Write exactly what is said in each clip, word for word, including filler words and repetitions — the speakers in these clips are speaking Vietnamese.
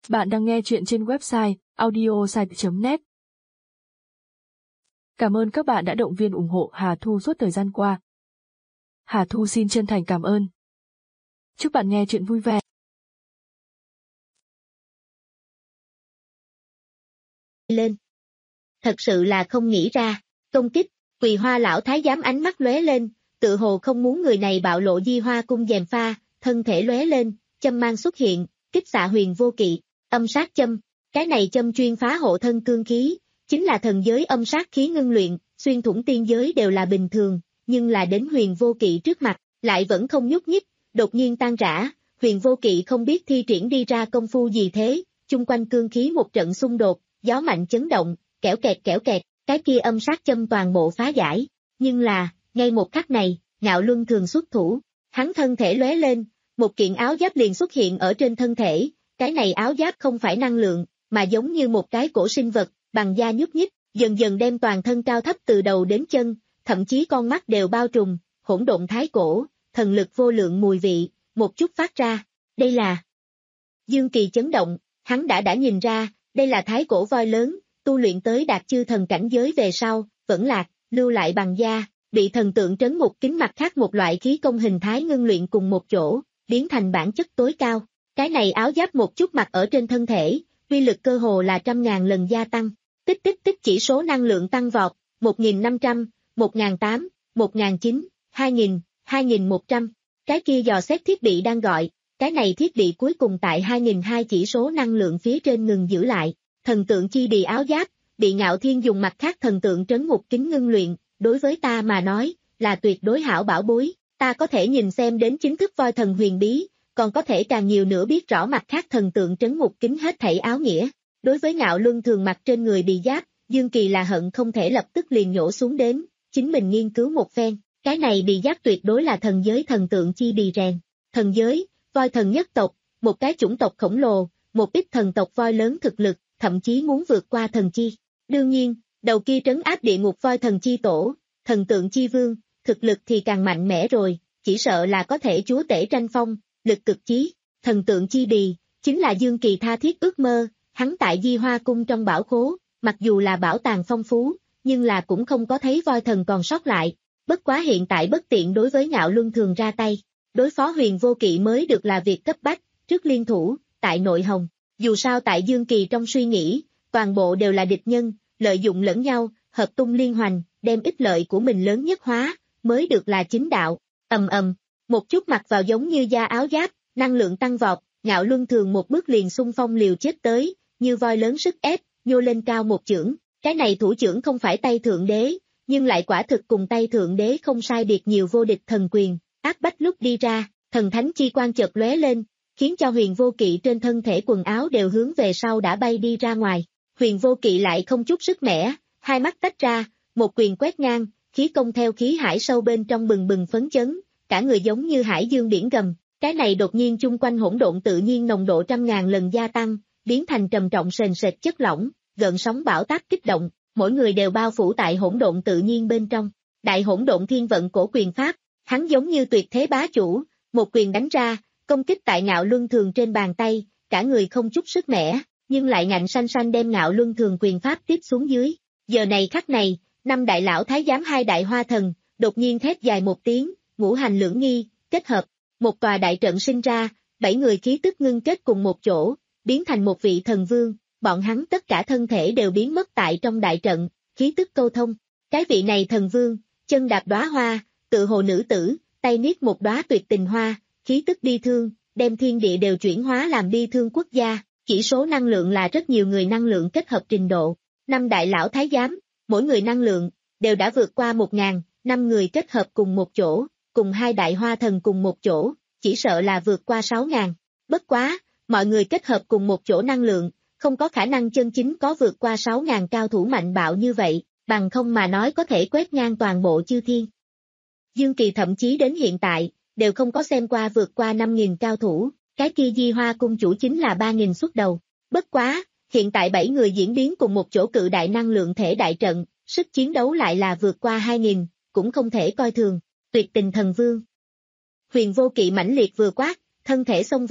Bạn đang nghe chuyện trên website audiosite chấm net. Cảm ơn các bạn đã động viên ủng hộ Hà Thu suốt thời gian qua. Hà Thu xin chân thành cảm ơn. Chúc bạn nghe chuyện vui vẻ. Lên. Thật sự là không nghĩ ra, công kích, Quỳ Hoa lão thái giám ánh mắt lóe lên, tự hồ không muốn người này bạo lộ Di Hoa cung gièm pha, thân thể lóe lên, châm mang xuất hiện, kích xạ huyền vô kỵ, âm sát châm, cái này châm chuyên phá hộ thân cương khí, chính là thần giới âm sát khí ngưng luyện, xuyên thủng tiên giới đều là bình thường, nhưng là đến huyền vô kỵ trước mặt, lại vẫn không nhúc nhích, đột nhiên tan rã, huyền vô kỵ không biết thi triển đi ra công phu gì thế, chung quanh cương khí một trận xung đột, gió mạnh chấn động, kẽo kẹt kẽo kẹt, cái kia âm sát châm toàn bộ phá giải, nhưng là, ngay một khắc này, Ngạo Luân Thường xuất thủ, hắn thân thể lóe lên, một kiện áo giáp liền xuất hiện ở trên thân thể, cái này áo giáp không phải năng lượng, mà giống như một cái cổ sinh vật, bằng da nhúc nhích, dần dần đem toàn thân cao thấp từ đầu đến chân, thậm chí con mắt đều bao trùm, hỗn độn thái cổ, thần lực vô lượng mùi vị, một chút phát ra, đây là Dương Kỳ chấn động, hắn đã đã nhìn ra, đây là thái cổ voi lớn, tu luyện tới đạt chư thần cảnh giới về sau, vẫn lạc, lưu lại bằng da, bị thần tượng trấn ngục kính mặt khác một loại khí công hình thái ngưng luyện cùng một chỗ, biến thành bản chất tối cao. Cái này áo giáp một chút mặc ở trên thân thể, uy lực cơ hồ là trăm ngàn lần gia tăng, tích tích tích chỉ số năng lượng tăng vọt, một nghìn năm trăm, một nghìn tám trăm, một nghìn chín trăm, hai nghìn, hai nghìn một trăm. Cái kia dò xét thiết bị đang gọi, cái này thiết bị cuối cùng tại hai nghìn hai trăm chỉ số năng lượng phía trên ngừng giữ lại. Thần tượng chi đì áo giáp, bị Ngạo Thiên dùng mặt khác thần tượng trấn ngục kính ngưng luyện, đối với ta mà nói, là tuyệt đối hảo bảo bối, ta có thể nhìn xem đến chính thức voi thần huyền bí, còn có thể càng nhiều nữa biết rõ mặt khác thần tượng trấn ngục kính hết thảy áo nghĩa. Đối với Ngạo Luân Thường mặc trên người bị giáp, Dương Kỳ là hận không thể lập tức liền nhổ xuống đến, chính mình nghiên cứu một phen, cái này bị giáp tuyệt đối là thần giới thần tượng chi bì rèn. Thần giới, voi thần nhất tộc, một cái chủng tộc khổng lồ, một ít thần tộc voi lớn thực lực, thậm chí muốn vượt qua thần chi. Đương nhiên, đầu kia trấn áp địa ngục voi thần chi tổ, thần tượng chi vương, thực lực thì càng mạnh mẽ rồi, chỉ sợ là có thể chúa tể tranh phong, lực cực chí. Thần tượng chi bì, chính là Dương Kỳ tha thiết ước mơ, hắn tại Di Hoa cung trong bảo khố, mặc dù là bảo tàng phong phú, nhưng là cũng không có thấy voi thần còn sót lại, bất quá hiện tại bất tiện đối với Ngạo Luân Thường ra tay, đối phó huyền vô kỵ mới được là việc cấp bách, trước liên thủ, tại nội hồng. Dù sao tại Dương Kỳ trong suy nghĩ, toàn bộ đều là địch nhân, lợi dụng lẫn nhau, hợp tung liên hoành, đem ích lợi của mình lớn nhất hóa, mới được là chính đạo. Ầm ầm, một chút mặc vào giống như da áo giáp, năng lượng tăng vọt, Ngạo Luân Thường một bước liền xung phong liều chết tới, như voi lớn sức ép, nhô lên cao một chưởng, cái này thủ chưởng không phải tay thượng đế, nhưng lại quả thực cùng tay thượng đế không sai biệt nhiều vô địch thần quyền, áp bách lúc đi ra, thần thánh chi quang chợt lóe lên, khiến cho huyền vô kỵ trên thân thể quần áo đều hướng về sau đã bay đi ra ngoài. Huyền vô kỵ lại không chút sức mẻ, hai mắt tách ra, một quyền quét ngang, khí công theo khí hải sâu bên trong bừng bừng phấn chấn, cả người giống như hải dương biển gầm, cái này đột nhiên chung quanh hỗn độn tự nhiên nồng độ trăm ngàn lần gia tăng, biến thành trầm trọng sền sệt chất lỏng, gợn sóng bão táp kích động, mỗi người đều bao phủ tại hỗn độn tự nhiên bên trong. Đại hỗn độn thiên vận cổ quyền pháp, hắn giống như tuyệt thế bá chủ, một quyền đánh ra, công kích tại Ngạo Luân Thường trên bàn tay, cả người không chút sức mẻ, nhưng lại ngạnh sanh sanh đem Ngạo Luân Thường quyền pháp tiếp xuống dưới. Giờ này khắc này, năm đại lão thái giám hai đại hoa thần, đột nhiên thét dài một tiếng, ngũ hành lưỡng nghi, kết hợp, một tòa đại trận sinh ra, bảy người khí tức ngưng kết cùng một chỗ, biến thành một vị thần vương, bọn hắn tất cả thân thể đều biến mất tại trong đại trận, khí tức câu thông. Cái vị này thần vương, chân đạp đóa hoa, tự hồ nữ tử, tay niết một đóa tuyệt tình hoa, khí tức bi thương, đem thiên địa đều chuyển hóa làm bi thương quốc gia, chỉ số năng lượng là rất nhiều người năng lượng kết hợp trình độ. Năm đại lão thái giám, mỗi người năng lượng, đều đã vượt qua một ngàn, năm người kết hợp cùng một chỗ, cùng hai đại hoa thần cùng một chỗ, chỉ sợ là vượt qua sáu ngàn. Bất quá, mọi người kết hợp cùng một chỗ năng lượng, không có khả năng chân chính có vượt qua sáu ngàn cao thủ mạnh bạo như vậy, bằng không mà nói có thể quét ngang toàn bộ chư thiên. Dương Kỳ thậm chí đến hiện tại, đều không có xem qua vượt qua năm nghìn cao thủ, cái kia Di Hoa cung chủ chính là ba nghìn xuất đầu. Bất quá, hiện tại bảy người diễn biến cùng một chỗ cự đại năng lượng thể đại trận, sức chiến đấu lại là vượt qua hai nghìn, cũng không thể coi thường. Tuyệt tình thần vương. Huyền vô kỵ mãnh liệt vừa quát, thân thể xông vào,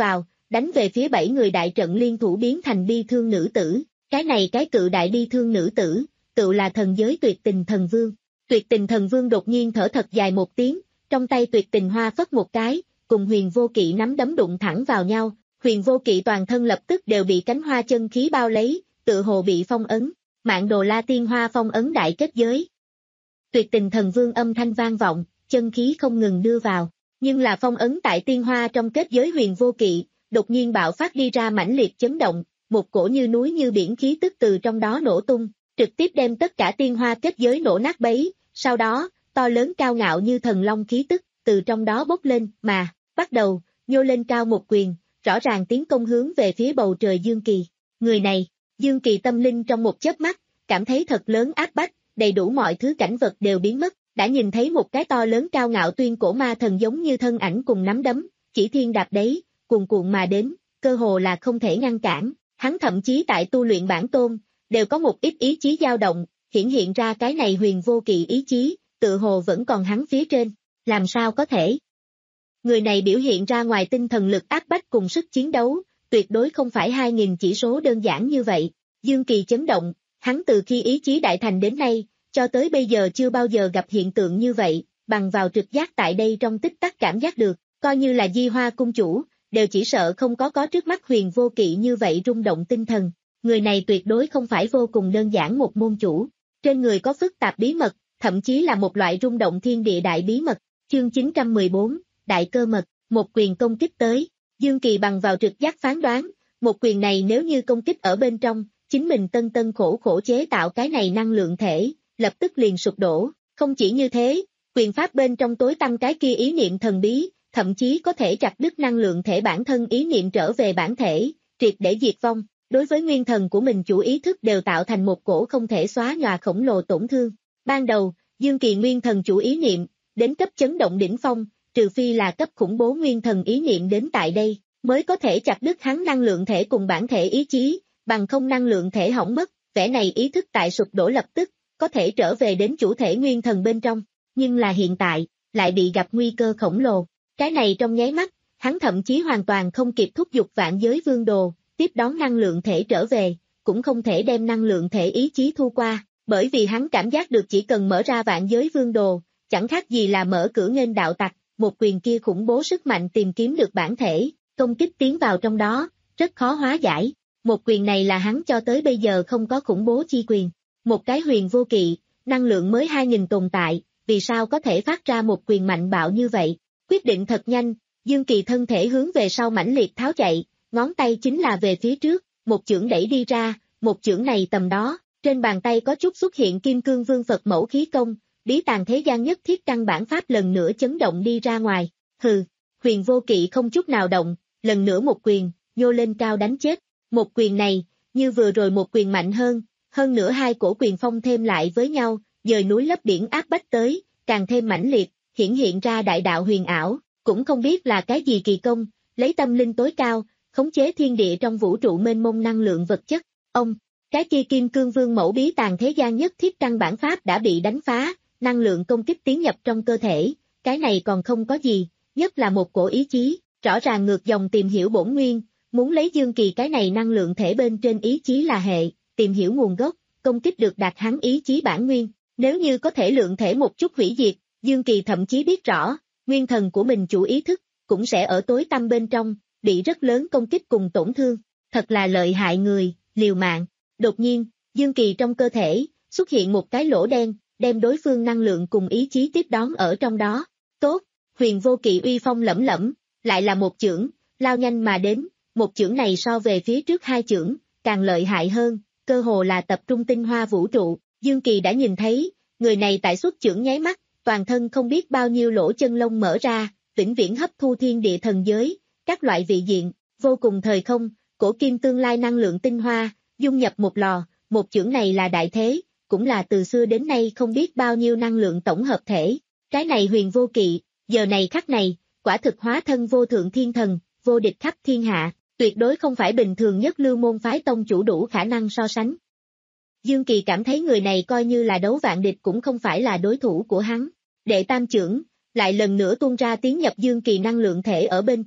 đánh về phía bảy người đại trận liên thủ biến thành bi thương nữ tử. Cái này cái cự đại bi thương nữ tử, tự là thần giới tuyệt tình thần vương. Tuyệt tình thần vương đột nhiên thở thật dài một tiếng, trong tay tuyệt tình hoa phất một cái, cùng huyền vô kỵ nắm đấm đụng thẳng vào nhau, huyền vô kỵ toàn thân lập tức đều bị cánh hoa chân khí bao lấy, tự hồ bị phong ấn, Mạng Đồ La Tiên Hoa phong ấn đại kết giới. Tuyệt tình thần vương âm thanh vang vọng, chân khí không ngừng đưa vào, nhưng là phong ấn tại tiên hoa trong kết giới huyền vô kỵ, đột nhiên bạo phát đi ra mãnh liệt chấn động, một cổ như núi như biển khí tức từ trong đó nổ tung, trực tiếp đem tất cả tiên hoa kết giới nổ nát bấy, sau đó, to lớn cao ngạo như thần long khí tức, từ trong đó bốc lên, mà, bắt đầu, nhô lên cao một quyền, rõ ràng tiến công hướng về phía bầu trời Dương Kỳ. Người này, Dương Kỳ tâm linh trong một chớp mắt, cảm thấy thật lớn áp bách, đầy đủ mọi thứ cảnh vật đều biến mất, đã nhìn thấy một cái to lớn cao ngạo tuyên cổ ma thần giống như thân ảnh cùng nắm đấm, chỉ thiên đạp đấy, cuồn cuộn mà đến, cơ hồ là không thể ngăn cản, hắn thậm chí tại tu luyện bản tôn, đều có một ít ý chí dao động, hiển hiện ra cái này huyền vô kỵ ý chí, tự hồ vẫn còn hắn phía trên, làm sao có thể. Người này biểu hiện ra ngoài tinh thần lực áp bách cùng sức chiến đấu, tuyệt đối không phải hai nghìn chỉ số đơn giản như vậy, Dương Kỳ chấn động, hắn từ khi ý chí đại thành đến nay, cho tới bây giờ chưa bao giờ gặp hiện tượng như vậy, bằng vào trực giác tại đây trong tích tắc cảm giác được, coi như là Di Hoa cung chủ, đều chỉ sợ không có có trước mắt huyền vô kỵ như vậy rung động tinh thần, người này tuyệt đối không phải vô cùng đơn giản một môn chủ, trên người có phức tạp bí mật, thậm chí là một loại rung động thiên địa đại bí mật, chương chín trăm mười bốn, đại cơ mật, một quyền công kích tới, Dương Kỳ bằng vào trực giác phán đoán, một quyền này nếu như công kích ở bên trong, chính mình tân tân khổ khổ chế tạo cái này năng lượng thể, lập tức liền sụp đổ, không chỉ như thế, quyền pháp bên trong tối tăm cái kia ý niệm thần bí, thậm chí có thể chặt đứt năng lượng thể bản thân ý niệm trở về bản thể, triệt để diệt vong, đối với nguyên thần của mình chủ ý thức đều tạo thành một cổ không thể xóa nhòa khổng lồ tổn thương. Ban đầu, Dương Kỳ nguyên thần chủ ý niệm, đến cấp chấn động đỉnh phong, trừ phi là cấp khủng bố nguyên thần ý niệm đến tại đây, mới có thể chặt đứt hắn năng lượng thể cùng bản thể ý chí, bằng không năng lượng thể hỏng mất, vẻ này ý thức tại sụp đổ lập tức, có thể trở về đến chủ thể nguyên thần bên trong, nhưng là hiện tại, lại bị gặp nguy cơ khổng lồ. Cái này trong nháy mắt, hắn thậm chí hoàn toàn không kịp thúc giục vạn giới vương đồ, tiếp đón năng lượng thể trở về, cũng không thể đem năng lượng thể ý chí thu qua, bởi vì hắn cảm giác được chỉ cần mở ra vạn giới vương đồ, chẳng khác gì là mở cửa nghênh đạo tặc, một quyền kia khủng bố sức mạnh tìm kiếm được bản thể, công kích tiến vào trong đó, rất khó hóa giải. Một quyền này là hắn cho tới bây giờ không có khủng bố chi quyền. Một cái huyền vô kỵ, năng lượng mới hai nghìn tồn tại, vì sao có thể phát ra một quyền mạnh bạo như vậy? Quyết định thật nhanh, Dương Kỳ thân thể hướng về sau mãnh liệt tháo chạy, ngón tay chính là về phía trước, một chưởng đẩy đi ra, một chưởng này tầm đó, trên bàn tay có chút xuất hiện kim cương vương Phật mẫu khí công, bí tàng thế gian nhất thiết căn bản pháp lần nữa chấn động đi ra ngoài. Hừ, huyền vô kỵ không chút nào động, lần nữa một quyền, nhô lên cao đánh chết. Một quyền này, như vừa rồi một quyền mạnh hơn, hơn nữa hai cổ quyền phong thêm lại với nhau, dời núi lấp biển áp bách tới, càng thêm mãnh liệt, hiển hiện ra đại đạo huyền ảo, cũng không biết là cái gì kỳ công, lấy tâm linh tối cao, khống chế thiên địa trong vũ trụ mênh mông năng lượng vật chất. Ông, cái kia kim cương vương mẫu bí tàng thế gian nhất thiết căn bản pháp đã bị đánh phá, năng lượng công kích tiến nhập trong cơ thể, cái này còn không có gì, nhất là một cổ ý chí, rõ ràng ngược dòng tìm hiểu bổn nguyên. Muốn lấy Dương Kỳ cái này năng lượng thể bên trên ý chí là hệ, tìm hiểu nguồn gốc, công kích được đạt hắn ý chí bản nguyên, nếu như có thể lượng thể một chút hủy diệt, Dương Kỳ thậm chí biết rõ, nguyên thần của mình chủ ý thức, cũng sẽ ở tối tăm bên trong, bị rất lớn công kích cùng tổn thương, thật là lợi hại người, liều mạng. Đột nhiên, Dương Kỳ trong cơ thể, xuất hiện một cái lỗ đen, đem đối phương năng lượng cùng ý chí tiếp đón ở trong đó. Tốt, huyền vô kỵ uy phong lẫm lẫm, lại là một chưởng, lao nhanh mà đến. Một chưởng này so về phía trước hai chưởng, càng lợi hại hơn, cơ hồ là tập trung tinh hoa vũ trụ, Dương Kỳ đã nhìn thấy, người này tại xuất chưởng nháy mắt, toàn thân không biết bao nhiêu lỗ chân lông mở ra, vĩnh viễn hấp thu thiên địa thần giới, các loại vị diện, vô cùng thời không, cổ kim tương lai năng lượng tinh hoa, dung nhập một lò, một chưởng này là đại thế, cũng là từ xưa đến nay không biết bao nhiêu năng lượng tổng hợp thể, cái này huyền vô kỵ, giờ này khắc này, quả thực hóa thân vô thượng thiên thần, vô địch khắp thiên hạ. Tuyệt đối không phải bình thường nhất lưu môn phái tông chủ đủ khả năng so sánh. Dương Kỳ cảm thấy người này coi như là đấu vạn địch cũng không phải là đối thủ của hắn. Đệ tam chưởng, lại lần nữa tuôn ra tiến nhập Dương Kỳ năng lượng thể ở bên trong,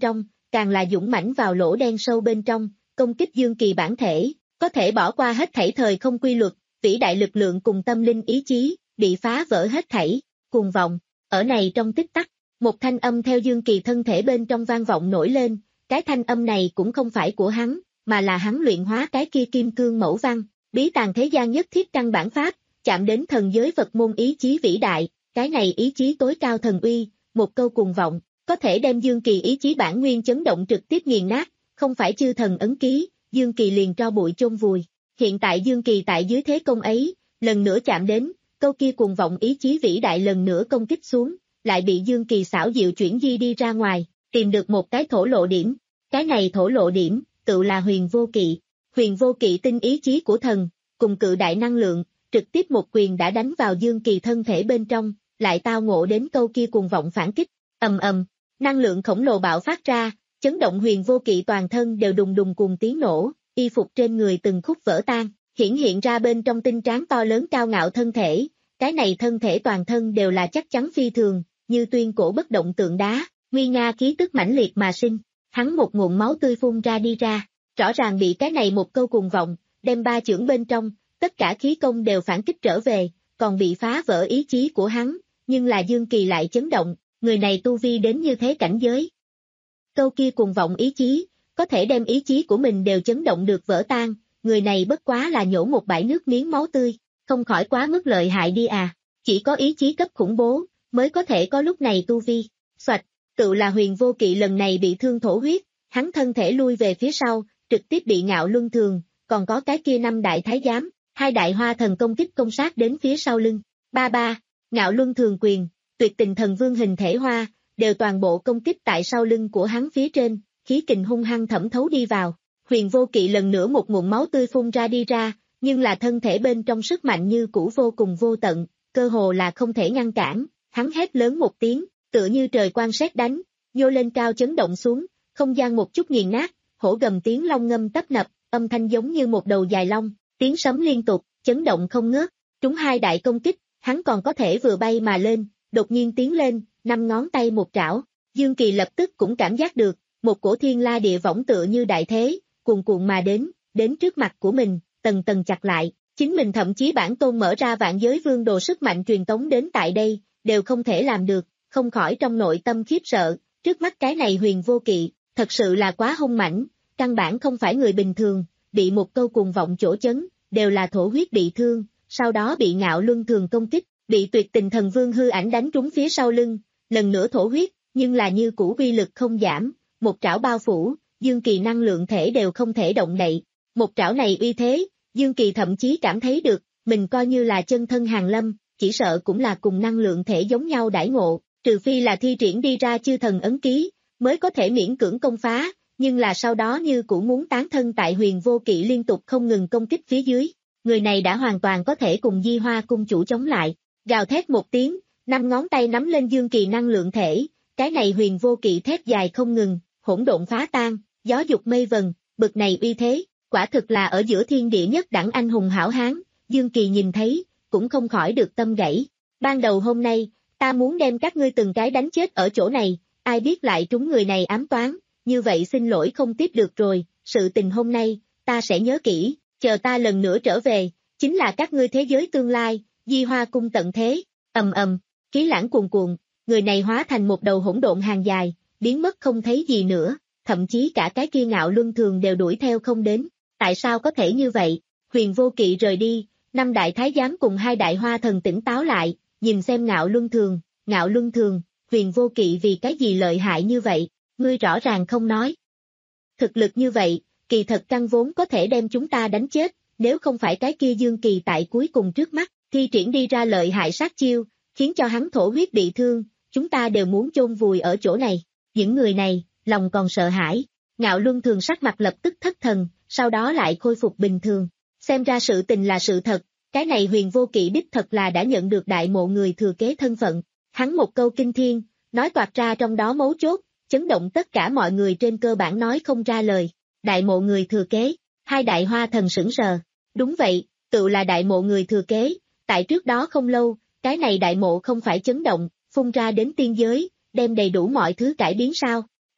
càng là dũng mãnh vào lỗ đen sâu bên trong, công kích Dương Kỳ bản thể, có thể bỏ qua hết thảy thời không quy luật, vĩ đại lực lượng cùng tâm linh ý chí, bị phá vỡ hết thảy, cuồng vọng, ở này trong tích tắc, một thanh âm theo Dương Kỳ thân thể bên trong vang vọng nổi lên, cái thanh âm này cũng không phải của hắn, mà là hắn luyện hóa cái kia kim cương mẫu văn, bí tàng thế gian nhất thiết căn bản pháp, chạm đến thần giới Phật môn ý chí vĩ đại, cái này ý chí tối cao thần uy, một câu cuồng vọng, có thể đem Dương Kỳ ý chí bản nguyên chấn động trực tiếp nghiền nát, không phải chư thần ấn ký, Dương Kỳ liền tro bụi chôn vùi. Hiện tại Dương Kỳ tại dưới thế công ấy, lần nữa chạm đến, câu kia cuồng vọng ý chí vĩ đại lần nữa công kích xuống, lại bị Dương Kỳ xảo diệu chuyển di đi ra ngoài, tìm được một cái thổ lộ điểm, cái này thổ lộ điểm, tự là huyền vô kỵ, huyền vô kỵ tinh ý chí của thần, cùng cự đại năng lượng, trực tiếp một quyền đã đánh vào Dương Kỳ thân thể bên trong, lại tao ngộ đến câu kia cuồng vọng phản kích, ầm ầm, năng lượng khổng lồ bạo phát ra, chấn động huyền vô kỵ toàn thân đều đùng đùng cùng tiếng nổ, y phục trên người từng khúc vỡ tan, hiển hiện ra bên trong tinh tráng to lớn cao ngạo thân thể, cái này thân thể toàn thân đều là chắc chắn phi thường, như tuyên cổ bất động tượng đá, nguy nga khí tức mãnh liệt mà sinh, hắn một nguồn máu tươi phun ra đi ra, rõ ràng bị cái này một câu cuồng vọng, đem ba chưởng bên trong, tất cả khí công đều phản kích trở về, còn bị phá vỡ ý chí của hắn, nhưng là Dương Kỳ lại chấn động, người này tu vi đến như thế cảnh giới. Câu kia cuồng vọng ý chí, có thể đem ý chí của mình đều chấn động được vỡ tan, người này bất quá là nhổ một bãi nước miếng máu tươi, không khỏi quá mức lợi hại đi à, chỉ có ý chí cấp khủng bố, mới có thể có lúc này tu vi, xoạch, tự là huyền vô kỵ lần này bị thương thổ huyết, hắn thân thể lui về phía sau, trực tiếp bị Ngạo Luân Thường, còn có cái kia năm đại thái giám, hai đại hoa thần công kích công sát đến phía sau lưng, ba ba, Ngạo Luân Thường quyền, tuyệt tình thần vương hình thể hoa, đều toàn bộ công kích tại sau lưng của hắn phía trên, khí kình hung hăng thẩm thấu đi vào, huyền vô kỵ lần nữa một nguồn máu tươi phun ra đi ra, nhưng là thân thể bên trong sức mạnh như cũ vô cùng vô tận, cơ hồ là không thể ngăn cản, hắn hét lớn một tiếng, tựa như trời quang sét đánh, nhô lên cao chấn động xuống, không gian một chút nghiền nát, hổ gầm tiếng long ngâm tấp nập, âm thanh giống như một đầu dài long, tiếng sấm liên tục, chấn động không ngớt, trúng hai đại công kích, hắn còn có thể vừa bay mà lên, đột nhiên tiến lên, năm ngón tay một trảo, Dương Kỳ lập tức cũng cảm giác được, một cổ thiên la địa võng tựa như đại thế, cuồn cuộn mà đến, đến trước mặt của mình, tầng tầng chặt lại, chính mình thậm chí bản tôn mở ra vạn giới vương đồ sức mạnh truyền tống đến tại đây, đều không thể làm được, không khỏi trong nội tâm khiếp sợ, trước mắt cái này huyền vô kỵ, thật sự là quá hung mãnh, căn bản không phải người bình thường, bị một câu cuồng vọng chỗ chấn, đều là thổ huyết bị thương, sau đó bị Ngạo Luân Thường công kích, bị tuyệt tình thần vương hư ảnh đánh trúng phía sau lưng, lần nữa thổ huyết, nhưng là như cũ uy lực không giảm, một trảo bao phủ, Dương Kỳ năng lượng thể đều không thể động đậy, một trảo này uy thế, Dương Kỳ thậm chí cảm thấy được, mình coi như là chân thân hàng lâm, chỉ sợ cũng là cùng năng lượng thể giống nhau đãi ngộ, trừ phi là thi triển đi ra chư thần ấn ký, mới có thể miễn cưỡng công phá, nhưng là sau đó như cũ muốn tán thân tại huyền vô kỵ liên tục không ngừng công kích phía dưới, người này đã hoàn toàn có thể cùng Di Hoa cung chủ chống lại, gào thét một tiếng, năm ngón tay nắm lên Dương Kỳ năng lượng thể, cái này huyền vô kỵ thét dài không ngừng, hỗn độn phá tan, gió dục mây vần, bực này uy thế, quả thực là ở giữa thiên địa nhất đẳng anh hùng hảo hán, Dương Kỳ nhìn thấy, cũng không khỏi được tâm gãy. Ban đầu hôm nay, ta muốn đem các ngươi từng cái đánh chết ở chỗ này, ai biết lại trúng người này ám toán, như vậy xin lỗi không tiếp được rồi, sự tình hôm nay, ta sẽ nhớ kỹ, chờ ta lần nữa trở về, chính là các ngươi thế giới tương lai, Di Hoa cung tận thế, ầm ầm, khí lãng cuồn cuộn, người này hóa thành một đầu hỗn độn hàng dài, biến mất không thấy gì nữa, thậm chí cả cái kia Ngạo Luân Thường đều đuổi theo không đến, tại sao có thể như vậy, huyền vô kỵ rời đi, năm đại thái giám cùng hai đại hoa thần tỉnh táo lại, nhìn xem Ngạo Luân Thường, Ngạo Luân Thường, huyền vô kỵ vì cái gì lợi hại như vậy, ngươi rõ ràng không nói. Thực lực như vậy, kỳ thật căn vốn có thể đem chúng ta đánh chết, nếu không phải cái kia Dương Kỳ tại cuối cùng trước mắt, thi triển đi ra lợi hại sát chiêu, khiến cho hắn thổ huyết bị thương, chúng ta đều muốn chôn vùi ở chỗ này, những người này, lòng còn sợ hãi, Ngạo Luân Thường sắc mặt lập tức thất thần, sau đó lại khôi phục bình thường, xem ra sự tình là sự thật, cái này huyền vô kỵ đích thật là đã nhận được đại mộ người thừa kế thân phận, hắn một câu kinh thiên, nói toạc ra trong đó mấu chốt, chấn động tất cả mọi người trên cơ bản nói không ra lời, đại mộ người thừa kế, hai đại hoa thần sững sờ, đúng vậy, tự là đại mộ người thừa kế, tại trước đó không lâu, cái này đại mộ không phải chấn động, phun ra đến tiên giới, đem đầy đủ mọi thứ cải biến sao,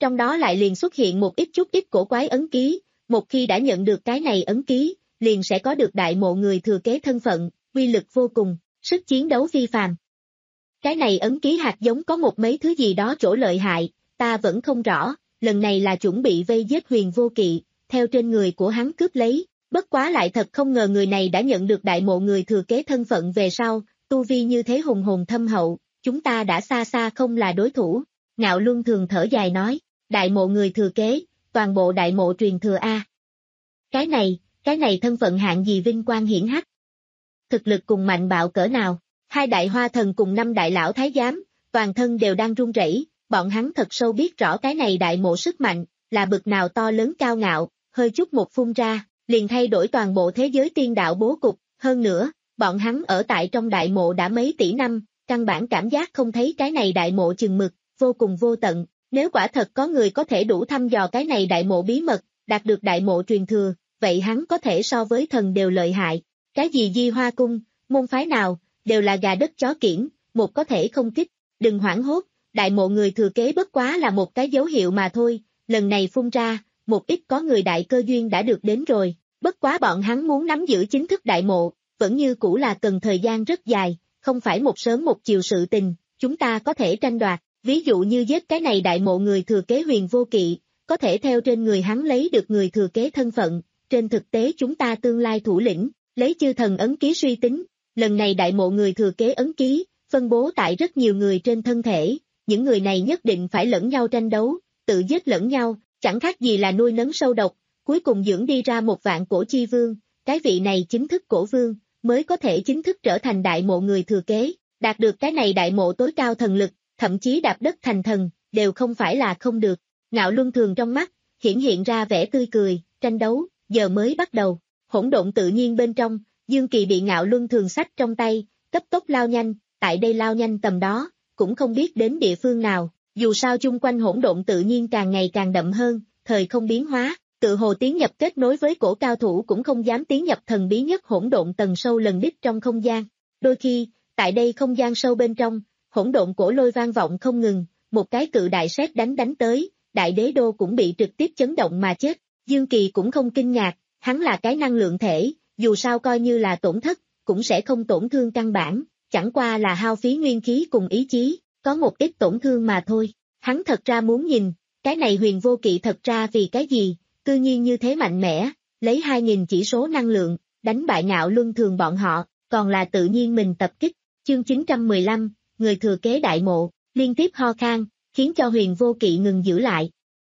trong đó lại liền xuất hiện một ít chút ít cổ quái ấn ký, một khi đã nhận được cái này ấn ký, liền sẽ có được đại mộ người thừa kế thân phận, uy lực vô cùng, sức chiến đấu phi phàm. Cái này ấn ký hạt giống có một mấy thứ gì đó chỗ lợi hại, ta vẫn không rõ, lần này là chuẩn bị vây giết Huyền Vô Kỵ, theo trên người của hắn cướp lấy, bất quá lại thật không ngờ người này đã nhận được đại mộ người thừa kế thân phận về sau, tu vi như thế hùng hồn thâm hậu, chúng ta đã xa xa không là đối thủ. Ngạo Luân Thường thở dài nói, đại mộ người thừa kế, toàn bộ đại mộ truyền thừa A. Cái này, cái này thân phận hạng gì vinh quang hiển hách. Thực lực cùng mạnh bạo cỡ nào, hai đại hoa thần cùng năm đại lão thái giám, toàn thân đều đang run rẩy, bọn hắn thật sâu biết rõ cái này đại mộ sức mạnh, là bực nào to lớn cao ngạo, hơi chút một phun ra, liền thay đổi toàn bộ thế giới tiên đạo bố cục, hơn nữa, bọn hắn ở tại trong đại mộ đã mấy tỷ năm, căn bản cảm giác không thấy cái này đại mộ chừng mực, vô cùng vô tận, nếu quả thật có người có thể đủ thăm dò cái này đại mộ bí mật, đạt được đại mộ truyền thừa, vậy hắn có thể so với thần đều lợi hại, cái gì Di Hoa Cung, môn phái nào, đều là gà đất chó kiểng, một có thể không kích, đừng hoảng hốt, đại mộ người thừa kế bất quá là một cái dấu hiệu mà thôi, lần này phun ra, một ít có người đại cơ duyên đã được đến rồi, bất quá bọn hắn muốn nắm giữ chính thức đại mộ, vẫn như cũ là cần thời gian rất dài, không phải một sớm một chiều sự tình, chúng ta có thể tranh đoạt, ví dụ như giết cái này đại mộ người thừa kế Huyền Vô Kỵ, có thể theo trên người hắn lấy được người thừa kế thân phận, trên thực tế chúng ta tương lai thủ lĩnh, lấy chư thần ấn ký suy tính, lần này đại mộ người thừa kế ấn ký, phân bố tại rất nhiều người trên thân thể, những người này nhất định phải lẫn nhau tranh đấu, tự giết lẫn nhau, chẳng khác gì là nuôi nấng sâu độc, cuối cùng dưỡng đi ra một vạn cổ chi vương, cái vị này chính thức cổ vương, mới có thể chính thức trở thành đại mộ người thừa kế, đạt được cái này đại mộ tối cao thần lực, thậm chí đạp đất thành thần, đều không phải là không được. Ngạo Luân Thường trong mắt, hiển hiện ra vẻ tươi cười, tranh đấu, giờ mới bắt đầu, hỗn độn tự nhiên bên trong, Dương Kỳ bị Ngạo Luân Thường xách trong tay, cấp tốc lao nhanh, tại đây lao nhanh tầm đó, cũng không biết đến địa phương nào, dù sao chung quanh hỗn độn tự nhiên càng ngày càng đậm hơn, thời không biến hóa, tự hồ tiến nhập kết nối với cổ cao thủ cũng không dám tiến nhập thần bí nhất hỗn độn tầng sâu lần đích trong không gian. Đôi khi, tại đây không gian sâu bên trong, hỗn độn cổ lôi vang vọng không ngừng, một cái cự đại sét đánh đánh tới, đại đế đô cũng bị trực tiếp chấn động mà chết. Dương Kỳ cũng không kinh ngạc, hắn là cái năng lượng thể, dù sao coi như là tổn thất, cũng sẽ không tổn thương căn bản, chẳng qua là hao phí nguyên khí cùng ý chí, có một ít tổn thương mà thôi. Hắn thật ra muốn nhìn, cái này Huyền Vô Kỵ thật ra vì cái gì, cư nhiên như thế mạnh mẽ, lấy hai nghìn chỉ số năng lượng, đánh bại Ngạo Luân Thường bọn họ, còn là tự nhiên mình tập kích. Chương chín trăm mười lăm, người thừa kế đại mộ, liên tiếp ho khan, khiến cho Huyền Vô Kỵ ngừng giữ lại.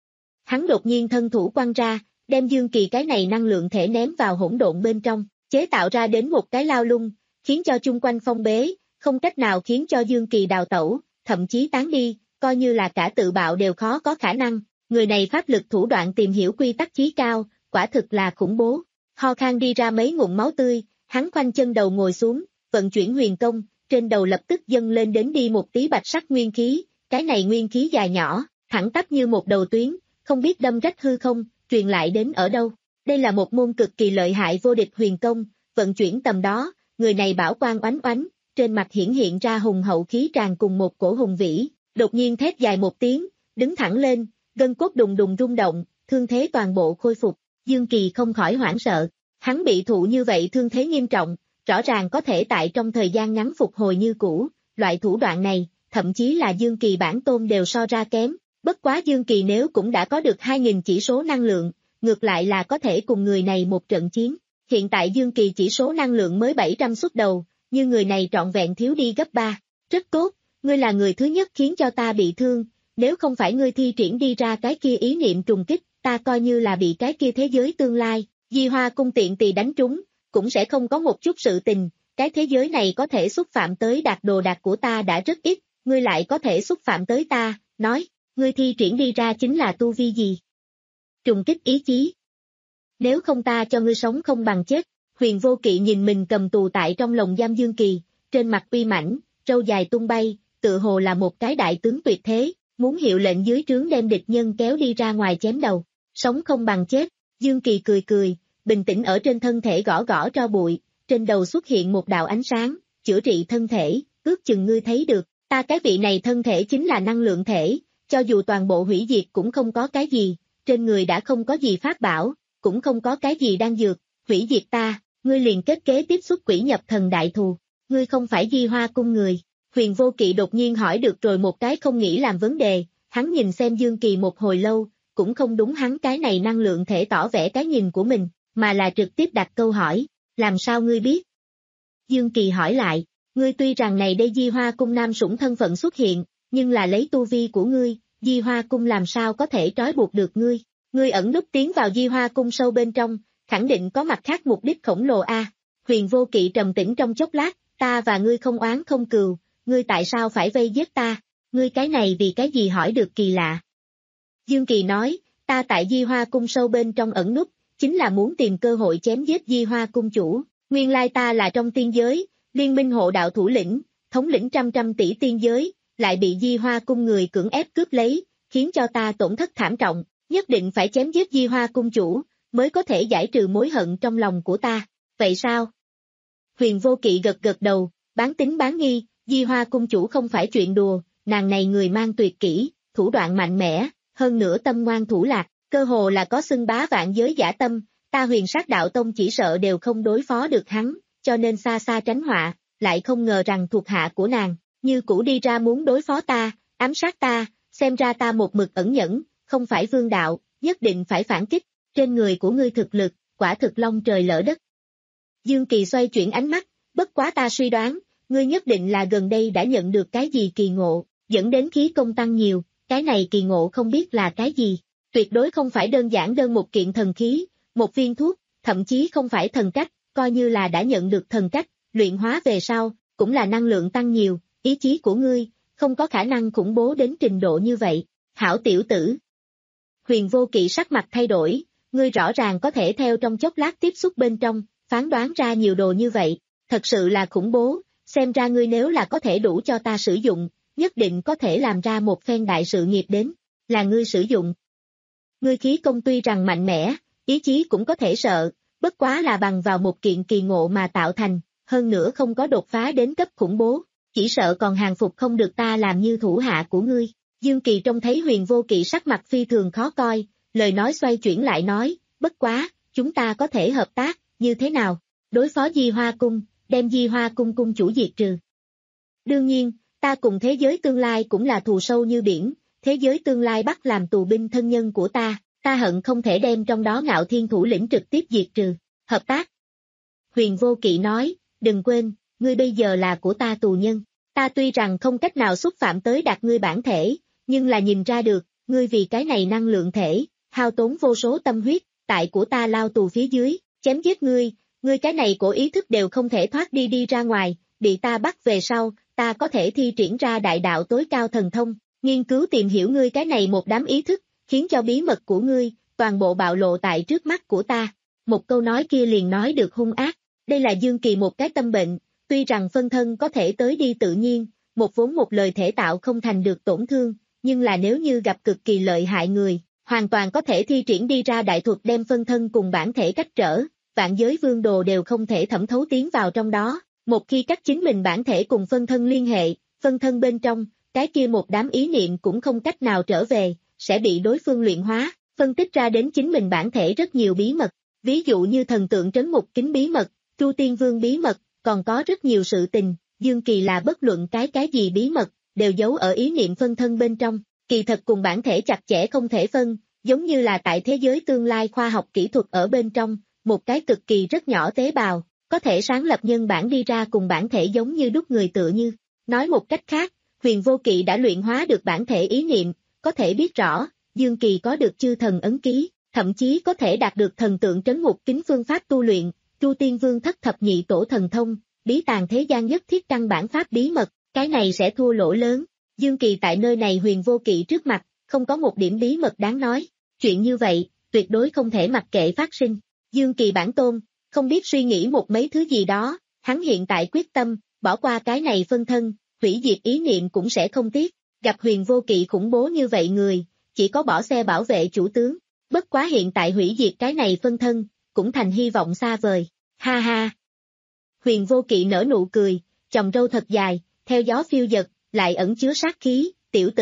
Hắn đột nhiên thân thủ quăng ra, đem Dương Kỳ cái này năng lượng thể ném vào hỗn độn bên trong, chế tạo ra đến một cái lao lung, khiến cho chung quanh phong bế, không cách nào khiến cho Dương Kỳ đào tẩu, thậm chí tán đi, coi như là cả tự bạo đều khó có khả năng. Người này pháp lực thủ đoạn tìm hiểu quy tắc chí cao, quả thực là khủng bố. Ho khan đi ra mấy ngụm máu tươi, hắn khoanh chân đầu ngồi xuống, vận chuyển huyền công, trên đầu lập tức dâng lên đến đi một tí bạch sắc nguyên khí, cái này nguyên khí dài nhỏ, thẳng tắp như một đầu tuyến, không biết đâm rách hư không, truyền lại đến ở đâu. Đây là một môn cực kỳ lợi hại vô địch huyền công, vận chuyển tầm đó, người này bảo quang oánh oánh, trên mặt hiển hiện ra hùng hậu khí tràn cùng một cổ hùng vĩ, đột nhiên thét dài một tiếng, đứng thẳng lên, gân cốt đùng đùng rung động, thương thế toàn bộ khôi phục. Dương Kỳ không khỏi hoảng sợ, hắn bị thụ như vậy thương thế nghiêm trọng, rõ ràng có thể tại trong thời gian ngắn phục hồi như cũ, loại thủ đoạn này, thậm chí là Dương Kỳ bản tôn đều so ra kém, bất quá Dương Kỳ nếu cũng đã có được hai nghìn chỉ số năng lượng, ngược lại là có thể cùng người này một trận chiến. Hiện tại Dương Kỳ chỉ số năng lượng mới bảy trăm xuất đầu, nhưng người này trọn vẹn thiếu đi gấp ba. Rất tốt, ngươi là người thứ nhất khiến cho ta bị thương, nếu không phải ngươi thi triển đi ra cái kia ý niệm trùng kích, ta coi như là bị cái kia thế giới tương lai, Di Hoa Cung tiện tì đánh trúng, cũng sẽ không có một chút sự tình, cái thế giới này có thể xúc phạm tới đạt đồ đạc của ta đã rất ít, ngươi lại có thể xúc phạm tới ta, nói, ngươi thi triển đi ra chính là tu vi gì? Trùng kích ý chí. Nếu không ta cho ngươi sống không bằng chết. Huyền Vô Kỵ nhìn mình cầm tù tại trong lồng giam Dương Kỳ, trên mặt uy mãnh, râu dài tung bay, tự hồ là một cái đại tướng tuyệt thế, muốn hiệu lệnh dưới trướng đem địch nhân kéo đi ra ngoài chém đầu, sống không bằng chết. Dương Kỳ cười cười, bình tĩnh ở trên thân thể gõ gõ tro bụi, trên đầu xuất hiện một đạo ánh sáng, chữa trị thân thể, ước chừng ngươi thấy được, ta cái vị này thân thể chính là năng lượng thể, cho dù toàn bộ hủy diệt cũng không có cái gì, trên người đã không có gì pháp bảo, cũng không có cái gì đang dược, hủy diệt ta, ngươi liền kết kế tiếp xuất quỷ nhập thần đại thù, ngươi không phải Di Hoa cung người. Huyền Vô Kỵ đột nhiên hỏi được rồi một cái không nghĩ làm vấn đề, hắn nhìn xem Dương Kỳ một hồi lâu, cũng không đúng hắn cái này năng lượng thể tỏ vẻ cái nhìn của mình, mà là trực tiếp đặt câu hỏi, làm sao ngươi biết? Dương Kỳ hỏi lại, ngươi tuy rằng này đây Di Hoa cung nam sủng thân phận xuất hiện, nhưng là lấy tu vi của ngươi, Di Hoa cung làm sao có thể trói buộc được ngươi? Ngươi ẩn núp tiến vào Di Hoa cung sâu bên trong, khẳng định có mặt khác mục đích khổng lồ a. Huyền Vô Kỵ trầm tĩnh trong chốc lát, ta và ngươi không oán không cừu, ngươi tại sao phải vây giết ta? Ngươi cái này vì cái gì hỏi được kỳ lạ? Dương Kỳ nói, ta tại Di Hoa cung sâu bên trong ẩn núp, chính là muốn tìm cơ hội chém giết Di Hoa cung chủ, nguyên lai ta là trong tiên giới, liên minh hộ đạo thủ lĩnh, thống lĩnh trăm trăm tỷ tiên giới, lại bị Di Hoa cung người cưỡng ép cướp lấy, khiến cho ta tổn thất thảm trọng, nhất định phải chém giết Di Hoa cung chủ, mới có thể giải trừ mối hận trong lòng của ta, vậy sao? Huyền Vô Kỵ gật gật đầu, bán tín bán nghi, Di Hoa cung chủ không phải chuyện đùa, nàng này người mang tuyệt kỹ, thủ đoạn mạnh mẽ, hơn nữa tâm ngoan thủ lạc, cơ hồ là có xưng bá vạn giới giả tâm, ta Huyền Sát Đạo Tông chỉ sợ đều không đối phó được hắn, cho nên xa xa tránh họa, lại không ngờ rằng thuộc hạ của nàng, như cũ đi ra muốn đối phó ta, ám sát ta, xem ra ta một mực ẩn nhẫn, không phải vương đạo, nhất định phải phản kích, trên người của ngươi thực lực, quả thực long trời lỡ đất. Dương Kỳ xoay chuyển ánh mắt, bất quá ta suy đoán, ngươi nhất định là gần đây đã nhận được cái gì kỳ ngộ, dẫn đến khí công tăng nhiều, cái này kỳ ngộ không biết là cái gì, tuyệt đối không phải đơn giản đơn một kiện thần khí, một viên thuốc, thậm chí không phải thần cách, coi như là đã nhận được thần cách, luyện hóa về sau, cũng là năng lượng tăng nhiều, ý chí của ngươi, không có khả năng khủng bố đến trình độ như vậy, hảo tiểu tử. Huyền Vô Kỵ sắc mặt thay đổi, ngươi rõ ràng có thể theo trong chốc lát tiếp xúc bên trong, phán đoán ra nhiều đồ như vậy, thật sự là khủng bố, xem ra ngươi nếu là có thể đủ cho ta sử dụng, nhất định có thể làm ra một phen đại sự nghiệp đến, là ngươi sử dụng. Ngươi khí công tuy rằng mạnh mẽ, ý chí cũng có thể sợ, bất quá là bằng vào một kiện kỳ ngộ mà tạo thành, hơn nữa không có đột phá đến cấp khủng bố, chỉ sợ còn hàng phục không được ta làm như thủ hạ của ngươi. Dương Kỳ trông thấy Huyền Vô Kỵ sắc mặt phi thường khó coi, lời nói xoay chuyển lại nói, bất quá, chúng ta có thể hợp tác, như thế nào? Đối phó Di Hoa cung, đem Di Hoa cung cung chủ diệt trừ. Đương nhiên, ta cùng thế giới tương lai cũng là thù sâu như biển, thế giới tương lai bắt làm tù binh thân nhân của ta, ta hận không thể đem trong đó Ngạo Thiên thủ lĩnh trực tiếp diệt trừ. Hợp tác. Huyền Vô Kỵ nói, đừng quên, ngươi bây giờ là của ta tù nhân, ta tuy rằng không cách nào xúc phạm tới đạt ngươi bản thể, nhưng là nhìn ra được, ngươi vì cái này năng lượng thể, hao tốn vô số tâm huyết, tại của ta lao tù phía dưới, chém giết ngươi, ngươi cái này của ý thức đều không thể thoát đi đi ra ngoài, bị ta bắt về sau, ta có thể thi triển ra đại đạo tối cao thần thông, nghiên cứu tìm hiểu ngươi cái này một đám ý thức, khiến cho bí mật của ngươi, toàn bộ bạo lộ tại trước mắt của ta. Một câu nói kia liền nói được hung ác, đây là Dương Kỳ một cái tâm bệnh, tuy rằng phân thân có thể tới đi tự nhiên, một vốn một lời thể tạo không thành được tổn thương, nhưng là nếu như gặp cực kỳ lợi hại người, hoàn toàn có thể thi triển đi ra đại thuật đem phân thân cùng bản thể cách trở, vạn giới vương đồ đều không thể thẩm thấu tiến vào trong đó, một khi cách chính mình bản thể cùng phân thân liên hệ, phân thân bên trong, cái kia một đám ý niệm cũng không cách nào trở về, sẽ bị đối phương luyện hóa, phân tích ra đến chính mình bản thể rất nhiều bí mật, ví dụ như thần tượng trấn mục kính bí mật, Chu Tiên Vương bí mật, còn có rất nhiều sự tình, Dương Kỳ là bất luận cái cái gì bí mật, đều giấu ở ý niệm phân thân bên trong, kỳ thật cùng bản thể chặt chẽ không thể phân, giống như là tại thế giới tương lai khoa học kỹ thuật ở bên trong, một cái cực kỳ rất nhỏ tế bào, có thể sáng lập nhân bản đi ra cùng bản thể giống như đúc người tựa như. Nói một cách khác, Huyền Vô Kỵ đã luyện hóa được bản thể ý niệm, có thể biết rõ, Dương Kỳ có được chư thần ấn ký, thậm chí có thể đạt được thần tượng trấn ngục kính phương pháp tu luyện, Chu Tiên Vương thất thập nhị tổ thần thông, bí tàng thế gian nhất thiết căn bản pháp bí mật, cái này sẽ thua lỗ lớn. Dương Kỳ tại nơi này Huyền Vô Kỵ trước mặt, không có một điểm bí mật đáng nói, chuyện như vậy, tuyệt đối không thể mặc kệ phát sinh. Dương Kỳ bản tôn, không biết suy nghĩ một mấy thứ gì đó, hắn hiện tại quyết tâm, bỏ qua cái này phân thân, hủy diệt ý niệm cũng sẽ không tiếc, gặp Huyền Vô Kỵ khủng bố như vậy người, chỉ có bỏ xe bảo vệ chủ tướng, bất quá hiện tại hủy diệt cái này phân thân, cũng thành hy vọng xa vời, ha ha. Huyền Vô Kỵ nở nụ cười, chòm râu thật dài, theo gió phiêu dật, lại ẩn chứa sát khí, tiểu tử,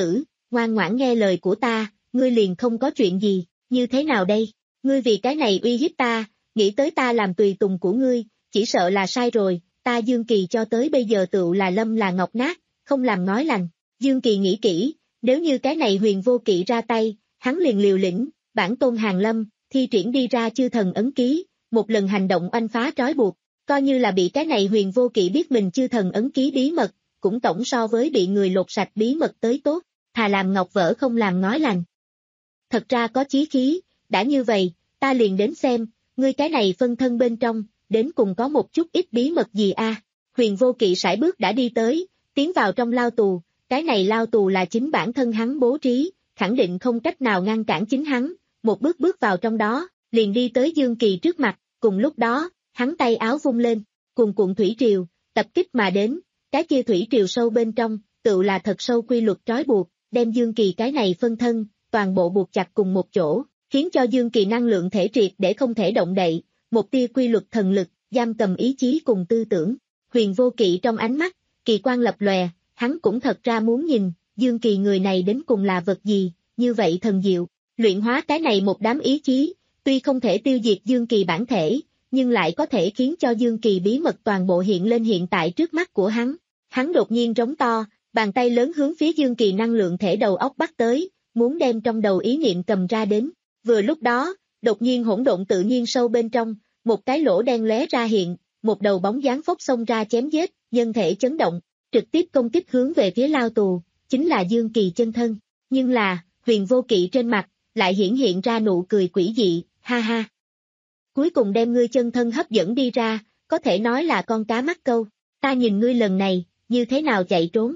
ngoan ngoãn nghe lời của ta, ngươi liền không có chuyện gì, như thế nào đây? Ngươi vì cái này uy hiếp ta, nghĩ tới ta làm tùy tùng của ngươi, chỉ sợ là sai rồi, ta Dương Kỳ cho tới bây giờ tựu là lâm là ngọc nát, không làm nói lành. Dương Kỳ nghĩ kỹ, nếu như cái này Huyền Vô Kỵ ra tay, hắn liền liều lĩnh, bản tôn hàng lâm, thi triển đi ra chư thần ấn ký, một lần hành động oanh phá trói buộc, coi như là bị cái này Huyền Vô Kỵ biết mình chư thần ấn ký bí mật, cũng tổng so với bị người lột sạch bí mật tới tốt, thà làm ngọc vỡ không làm nói lành. Thật ra có chí khí, đã như vậy, ta liền đến xem, ngươi cái này phân thân bên trong, đến cùng có một chút ít bí mật gì a? À? Huyền Vô Kỵ sải bước đã đi tới, tiến vào trong lao tù, cái này lao tù là chính bản thân hắn bố trí, khẳng định không cách nào ngăn cản chính hắn, một bước bước vào trong đó, liền đi tới Dương Kỳ trước mặt, cùng lúc đó, hắn tay áo vung lên, cuồn cuộn thủy triều, tập kích mà đến, cái kia thủy triều sâu bên trong, tự là thật sâu quy luật trói buộc, đem Dương Kỳ cái này phân thân, toàn bộ buộc chặt cùng một chỗ, khiến cho Dương Kỳ năng lượng thể triệt để không thể động đậy, một tia quy luật thần lực, giam cầm ý chí cùng tư tưởng. Huyền Vô Kỵ trong ánh mắt, kỳ quan lập lòe, hắn cũng thật ra muốn nhìn, Dương Kỳ người này đến cùng là vật gì, như vậy thần diệu, luyện hóa cái này một đám ý chí, tuy không thể tiêu diệt Dương Kỳ bản thể, nhưng lại có thể khiến cho Dương Kỳ bí mật toàn bộ hiện lên hiện tại trước mắt của hắn. Hắn đột nhiên rống to, bàn tay lớn hướng phía Dương Kỳ năng lượng thể đầu óc bắt tới, muốn đem trong đầu ý niệm cầm ra đến. Vừa lúc đó, đột nhiên hỗn độn tự nhiên sâu bên trong, một cái lỗ đen lóe ra hiện, một đầu bóng dáng phốc xông ra chém giết, nhân thể chấn động, trực tiếp công kích hướng về phía lao tù, chính là Dương Kỳ chân thân. Nhưng là, Huyền Vô Kỵ trên mặt, lại hiển hiện ra nụ cười quỷ dị, ha ha. Cuối cùng đem ngươi chân thân hấp dẫn đi ra, có thể nói là con cá mắc câu, ta nhìn ngươi lần này, như thế nào chạy trốn.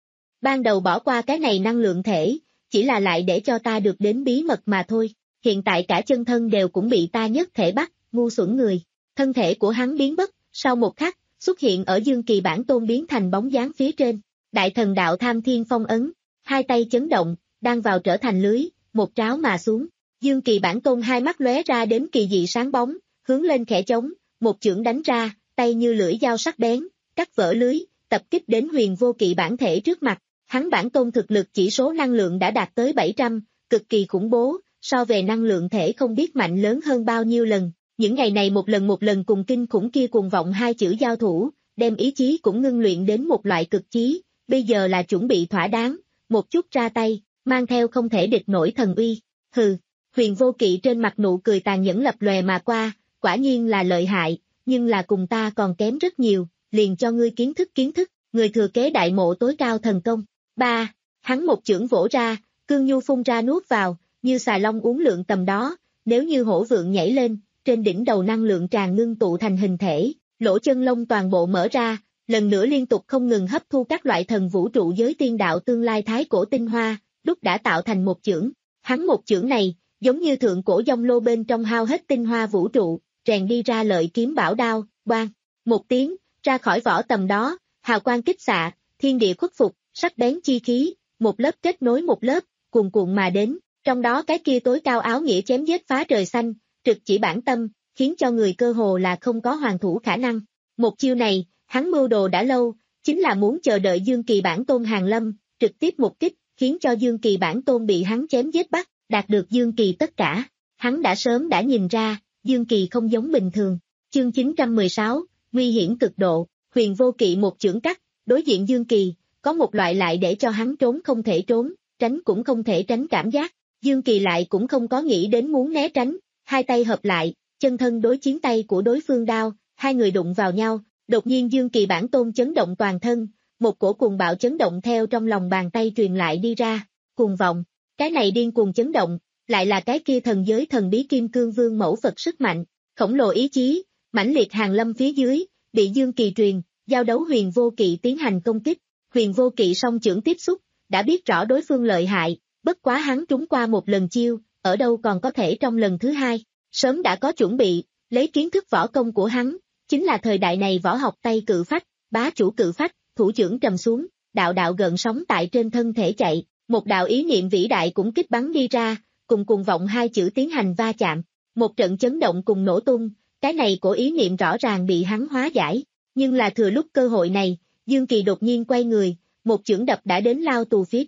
Ban đầu bỏ qua cái này năng lượng thể, chỉ là lại để cho ta được đến bí mật mà thôi, hiện tại cả chân thân đều cũng bị ta nhất thể bắt, ngu xuẩn người. Thân thể của hắn biến mất, sau một khắc, xuất hiện ở Dương Kỳ bản tôn biến thành bóng dáng phía trên, đại thần đạo tham thiên phong ấn, hai tay chấn động, đang vào trở thành lưới, một tráo mà xuống. Dương Kỳ bản tôn hai mắt lóe ra đến kỳ dị sáng bóng, hướng lên khẽ chống, một chưởng đánh ra, tay như lưỡi dao sắc bén, cắt vỡ lưới, tập kích đến Huyền Vô Kỵ bản thể trước mặt. Hắn bản tôn thực lực chỉ số năng lượng đã đạt tới bảy trăm, cực kỳ khủng bố, so về năng lượng thể không biết mạnh lớn hơn bao nhiêu lần. Những ngày này một lần một lần cùng kinh khủng kia cuồng vọng hai chữ giao thủ, đem ý chí cũng ngưng luyện đến một loại cực chí, bây giờ là chuẩn bị thỏa đáng, một chút ra tay, mang theo không thể địch nổi thần uy. Hừ, Huyền Vô Kỵ trên mặt nụ cười tàn nhẫn lập lòe mà qua, quả nhiên là lợi hại, nhưng là cùng ta còn kém rất nhiều, liền cho ngươi kiến thức kiến thức, người thừa kế đại mộ tối cao thần công. Ba, hắn một chưởng vỗ ra, cương nhu phun ra nuốt vào, như xà long uốn lượn tầm đó, nếu như hổ vượng nhảy lên, trên đỉnh đầu năng lượng tràn ngưng tụ thành hình thể, lỗ chân lông toàn bộ mở ra, lần nữa liên tục không ngừng hấp thu các loại thần vũ trụ giới tiên đạo tương lai thái cổ tinh hoa, đúc đã tạo thành một chưởng. Hắn một chưởng này, giống như thượng cổ dông lô bên trong hao hết tinh hoa vũ trụ, rèn đi ra lợi kiếm bảo đao, boang, một tiếng, ra khỏi vỏ tầm đó, hào quang kích xạ, thiên địa khuất phục, sắc bén chi khí, một lớp kết nối một lớp, cuồn cuộn mà đến, trong đó cái kia tối cao áo nghĩa chém giết phá trời xanh, trực chỉ bản tâm, khiến cho người cơ hồ là không có hoàn thủ khả năng. Một chiêu này, hắn mưu đồ đã lâu, chính là muốn chờ đợi Dương Kỳ bản tôn hàng lâm, trực tiếp một kích, khiến cho Dương Kỳ bản tôn bị hắn chém giết bắt, đạt được Dương Kỳ tất cả. Hắn đã sớm đã nhìn ra, Dương Kỳ không giống bình thường. Chương chín trăm mười sáu, nguy hiểm cực độ, Huyền Vô Kỵ một chưởng cắt, đối diện Dương Kỳ, có một loại lại để cho hắn trốn không thể trốn, tránh cũng không thể tránh cảm giác. Dương Kỳ lại cũng không có nghĩ đến muốn né tránh, hai tay hợp lại, chân thân đối chiến tay của đối phương đao, hai người đụng vào nhau, đột nhiên Dương Kỳ bản tôn chấn động toàn thân, một cổ cuồng bạo chấn động theo trong lòng bàn tay truyền lại đi ra, cuồng vọng, cái này điên cuồng chấn động, lại là cái kia thần giới thần bí kim cương vương mẫu Phật sức mạnh, khổng lồ ý chí, mãnh liệt hàng lâm phía dưới, bị Dương Kỳ truyền, giao đấu Huyền Vô Kỵ tiến hành công kích. Huyền Vô Kỵ song chưởng tiếp xúc, đã biết rõ đối phương lợi hại, bất quá hắn trúng qua một lần chiêu, ở đâu còn có thể trong lần thứ hai, sớm đã có chuẩn bị, lấy kiến thức võ công của hắn, chính là thời đại này võ học tay cự phách, bá chủ cự phách, thủ chưởng trầm xuống, đạo đạo gợn sóng tại trên thân thể chạy, một đạo ý niệm vĩ đại cũng kích bắn đi ra, cùng cuồng vọng hai chữ tiến hành va chạm, một trận chấn động cùng nổ tung, cái này của ý niệm rõ ràng bị hắn hóa giải, nhưng là thừa lúc cơ hội này, Dương Kỳ đột nhiên quay người, một chưởng đập đã đến lao tù phía trên,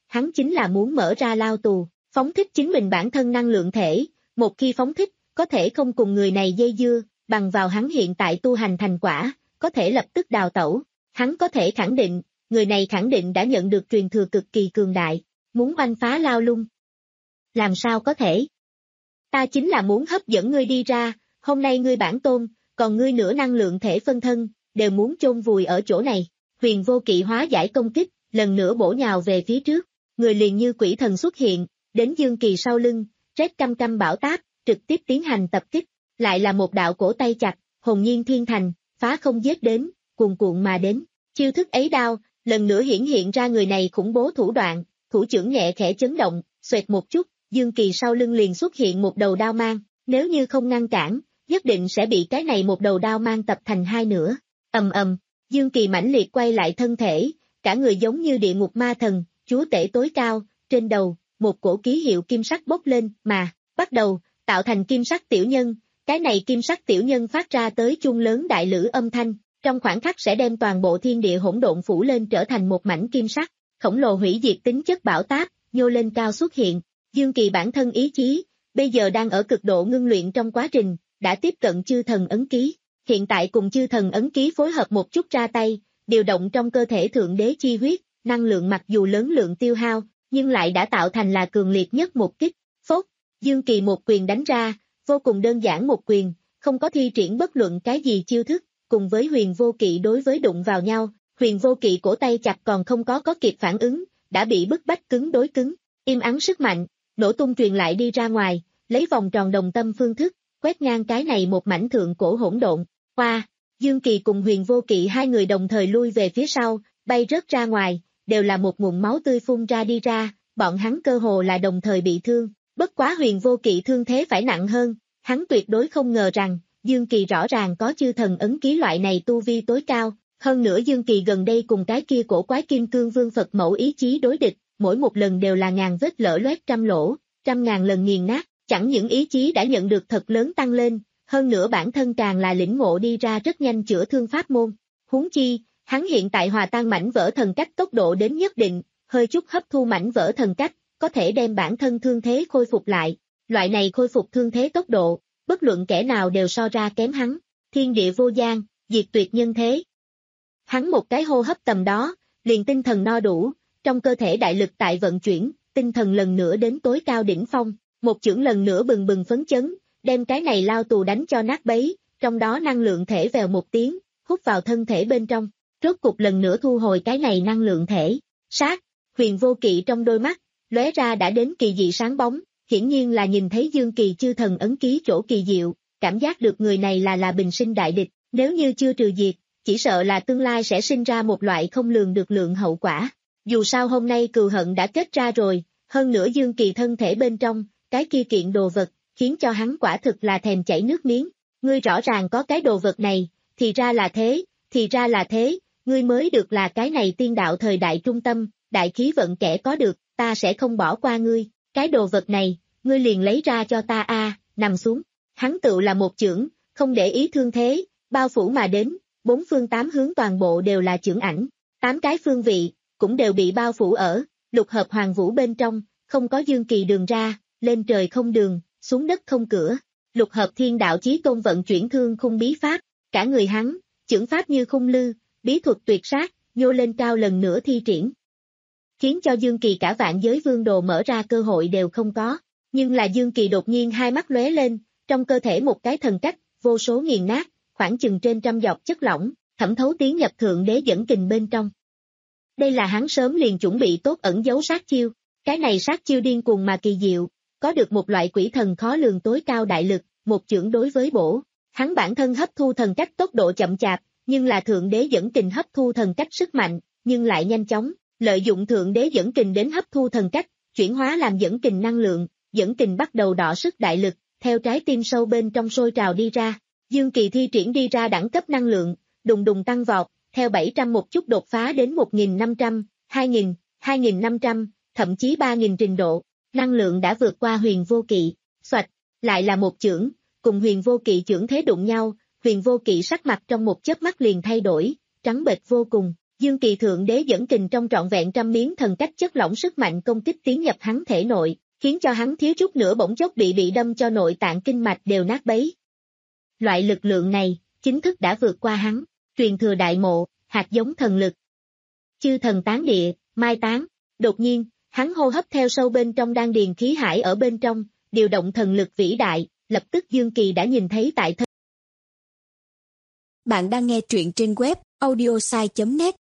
hắn chính là muốn mở ra lao tù, phóng thích chính mình bản thân năng lượng thể, một khi phóng thích, có thể không cùng người này dây dưa, bằng vào hắn hiện tại tu hành thành quả, có thể lập tức đào tẩu, hắn có thể khẳng định, người này khẳng định đã nhận được truyền thừa cực kỳ cường đại, muốn oanh phá lao lung. Làm sao có thể? Ta chính là muốn hấp dẫn ngươi đi ra, hôm nay ngươi bản tôn, còn ngươi nửa năng lượng thể phân thân, đều muốn chôn vùi ở chỗ này. Huyền Vô Kỵ hóa giải công kích, lần nữa bổ nhào về phía trước, người liền như quỷ thần xuất hiện, đến Dương Kỳ sau lưng, rét căm căm bão táp, trực tiếp tiến hành tập kích, lại là một đạo cổ tay chặt, hồn nhiên thiên thành, phá không giết đến, cuồn cuộn mà đến, chiêu thức ấy đao, lần nữa hiển hiện ra người này khủng bố thủ đoạn, thủ trưởng nhẹ khẽ chấn động, xoẹt một chút, Dương Kỳ sau lưng liền xuất hiện một đầu đao mang, nếu như không ngăn cản, nhất định sẽ bị cái này một đầu đao mang tập thành hai nửa, ầm ầm, Dương Kỳ mãnh liệt quay lại thân thể, cả người giống như địa ngục ma thần, chúa tể tối cao, trên đầu, một cổ ký hiệu kim sắc bốc lên, mà, bắt đầu, tạo thành kim sắc tiểu nhân, cái này kim sắc tiểu nhân phát ra tới chuông lớn đại lữ âm thanh, trong khoảnh khắc sẽ đem toàn bộ thiên địa hỗn độn phủ lên trở thành một mảnh kim sắc, khổng lồ hủy diệt tính chất bão táp, nhô lên cao xuất hiện, Dương Kỳ bản thân ý chí, bây giờ đang ở cực độ ngưng luyện trong quá trình, đã tiếp cận chư thần ấn ký, hiện tại cùng chư thần ấn ký phối hợp một chút ra tay, điều động trong cơ thể thượng đế chi huyết, năng lượng mặc dù lớn lượng tiêu hao, nhưng lại đã tạo thành là cường liệt nhất một kích, phốt, Dương Kỳ một quyền đánh ra, vô cùng đơn giản một quyền, không có thi triển bất luận cái gì chiêu thức, cùng với Huyền Vô Kỵ đối với đụng vào nhau, Huyền Vô Kỵ cổ tay chặt còn không có có kịp phản ứng, đã bị bức bách cứng đối cứng, im ắng sức mạnh, nổ tung truyền lại đi ra ngoài, lấy vòng tròn đồng tâm phương thức, quét ngang cái này một mảnh thượng cổ hỗn độn, qua, Dương Kỳ cùng Huyền Vô Kỵ hai người đồng thời lui về phía sau, bay rớt ra ngoài, đều là một nguồn máu tươi phun ra đi ra, bọn hắn cơ hồ là đồng thời bị thương, bất quá Huyền Vô Kỵ thương thế phải nặng hơn, hắn tuyệt đối không ngờ rằng, Dương Kỳ rõ ràng có chư thần ấn ký loại này tu vi tối cao, hơn nữa Dương Kỳ gần đây cùng cái kia cổ quái kim cương vương Phật mẫu ý chí đối địch, mỗi một lần đều là ngàn vết lở loét trăm lỗ, trăm ngàn lần nghiền nát, chẳng những ý chí đã nhận được thật lớn tăng lên, hơn nữa bản thân càng là lĩnh ngộ đi ra rất nhanh chữa thương pháp môn. Huống chi, hắn hiện tại hòa tan mảnh vỡ thần cách tốc độ đến nhất định, hơi chút hấp thu mảnh vỡ thần cách, có thể đem bản thân thương thế khôi phục lại. Loại này khôi phục thương thế tốc độ, bất luận kẻ nào đều so ra kém hắn. Thiên địa vô gian, diệt tuyệt nhân thế. Hắn một cái hô hấp tầm đó, liền tinh thần no đủ, trong cơ thể đại lực tại vận chuyển, tinh thần lần nữa đến tối cao đỉnh phong, một chưởng lần nữa bừng bừng phấn chấn, đem cái này lao tù đánh cho nát bấy, trong đó năng lượng thể vèo một tiếng, hút vào thân thể bên trong, rốt cục lần nữa thu hồi cái này năng lượng thể. Sát, Huyền Vô Kỵ trong đôi mắt, lóe ra đã đến kỳ dị sáng bóng, hiển nhiên là nhìn thấy Dương Kỳ chư thần ấn ký chỗ kỳ diệu, cảm giác được người này là là bình sinh đại địch, nếu như chưa trừ diệt, chỉ sợ là tương lai sẽ sinh ra một loại không lường được lượng hậu quả. Dù sao hôm nay cừu hận đã kết ra rồi, hơn nữa Dương Kỳ thân thể bên trong, cái kia kiện đồ vật, khiến cho hắn quả thực là thèm chảy nước miếng. Ngươi rõ ràng có cái đồ vật này, thì ra là thế, thì ra là thế, ngươi mới được là cái này tiên đạo thời đại trung tâm, đại khí vận kẻ có được, ta sẽ không bỏ qua ngươi, cái đồ vật này, ngươi liền lấy ra cho ta a, nằm xuống. Hắn tự là một chưởng, không để ý thương thế, bao phủ mà đến, bốn phương tám hướng toàn bộ đều là chưởng ảnh, tám cái phương vị, cũng đều bị bao phủ ở, lục hợp hoàng vũ bên trong, không có Dương Kỳ đường ra, lên trời không đường, xuống đất không cửa. Lục hợp thiên đạo chí tôn vận chuyển thương khung bí pháp, cả người hắn, chưởng pháp như khung lư, bí thuật tuyệt sát, nhô lên cao lần nữa thi triển. Khiến cho Dương Kỳ cả vạn giới vương đồ mở ra cơ hội đều không có, nhưng là Dương Kỳ đột nhiên hai mắt lóe lên, trong cơ thể một cái thần cách, vô số nghiền nát, khoảng chừng trên trăm giọt chất lỏng, thẩm thấu tiến nhập thượng đế dẫn kình bên trong. Đây là hắn sớm liền chuẩn bị tốt ẩn giấu sát chiêu, cái này sát chiêu điên cuồng mà kỳ diệu, có được một loại quỷ thần khó lường tối cao đại lực, một chưởng đối với bổ. Hắn bản thân hấp thu thần cách tốc độ chậm chạp, nhưng là thượng đế dẫn kình hấp thu thần cách sức mạnh, nhưng lại nhanh chóng, lợi dụng thượng đế dẫn kình đến hấp thu thần cách, chuyển hóa làm dẫn kình năng lượng, dẫn kình bắt đầu đọ sức đại lực, theo trái tim sâu bên trong sôi trào đi ra. Dương Kỳ thi triển đi ra đẳng cấp năng lượng, đùng đùng tăng vọt, theo bảy trăm một chút đột phá đến một nghìn năm trăm, hai nghìn, hai nghìn năm trăm, thậm chí ba nghìn trình độ, năng lượng đã vượt qua Huyền Vô Kỵ, xoạch, lại là một chưởng, cùng Huyền Vô Kỵ chưởng thế đụng nhau, Huyền Vô Kỵ sắc mặt trong một chớp mắt liền thay đổi, trắng bệch vô cùng, Dương Kỳ thượng đế dẫn kình trong trọn vẹn trăm miếng thần cách chất lỏng sức mạnh công kích tiến nhập hắn thể nội, khiến cho hắn thiếu chút nữa bỗng chốc bị bị đâm cho nội tạng kinh mạch đều nát bấy. Loại lực lượng này, chính thức đã vượt qua hắn, truyền thừa đại mộ, hạt giống thần lực. Chư thần tán địa, mai tán, đột nhiên, hắn hô hấp theo sâu bên trong đan điền khí hải ở bên trong, điều động thần lực vĩ đại, lập tức Dương Kỳ đã nhìn thấy tại thân. Bạn đang nghe truyện trên web audiosai chấm net.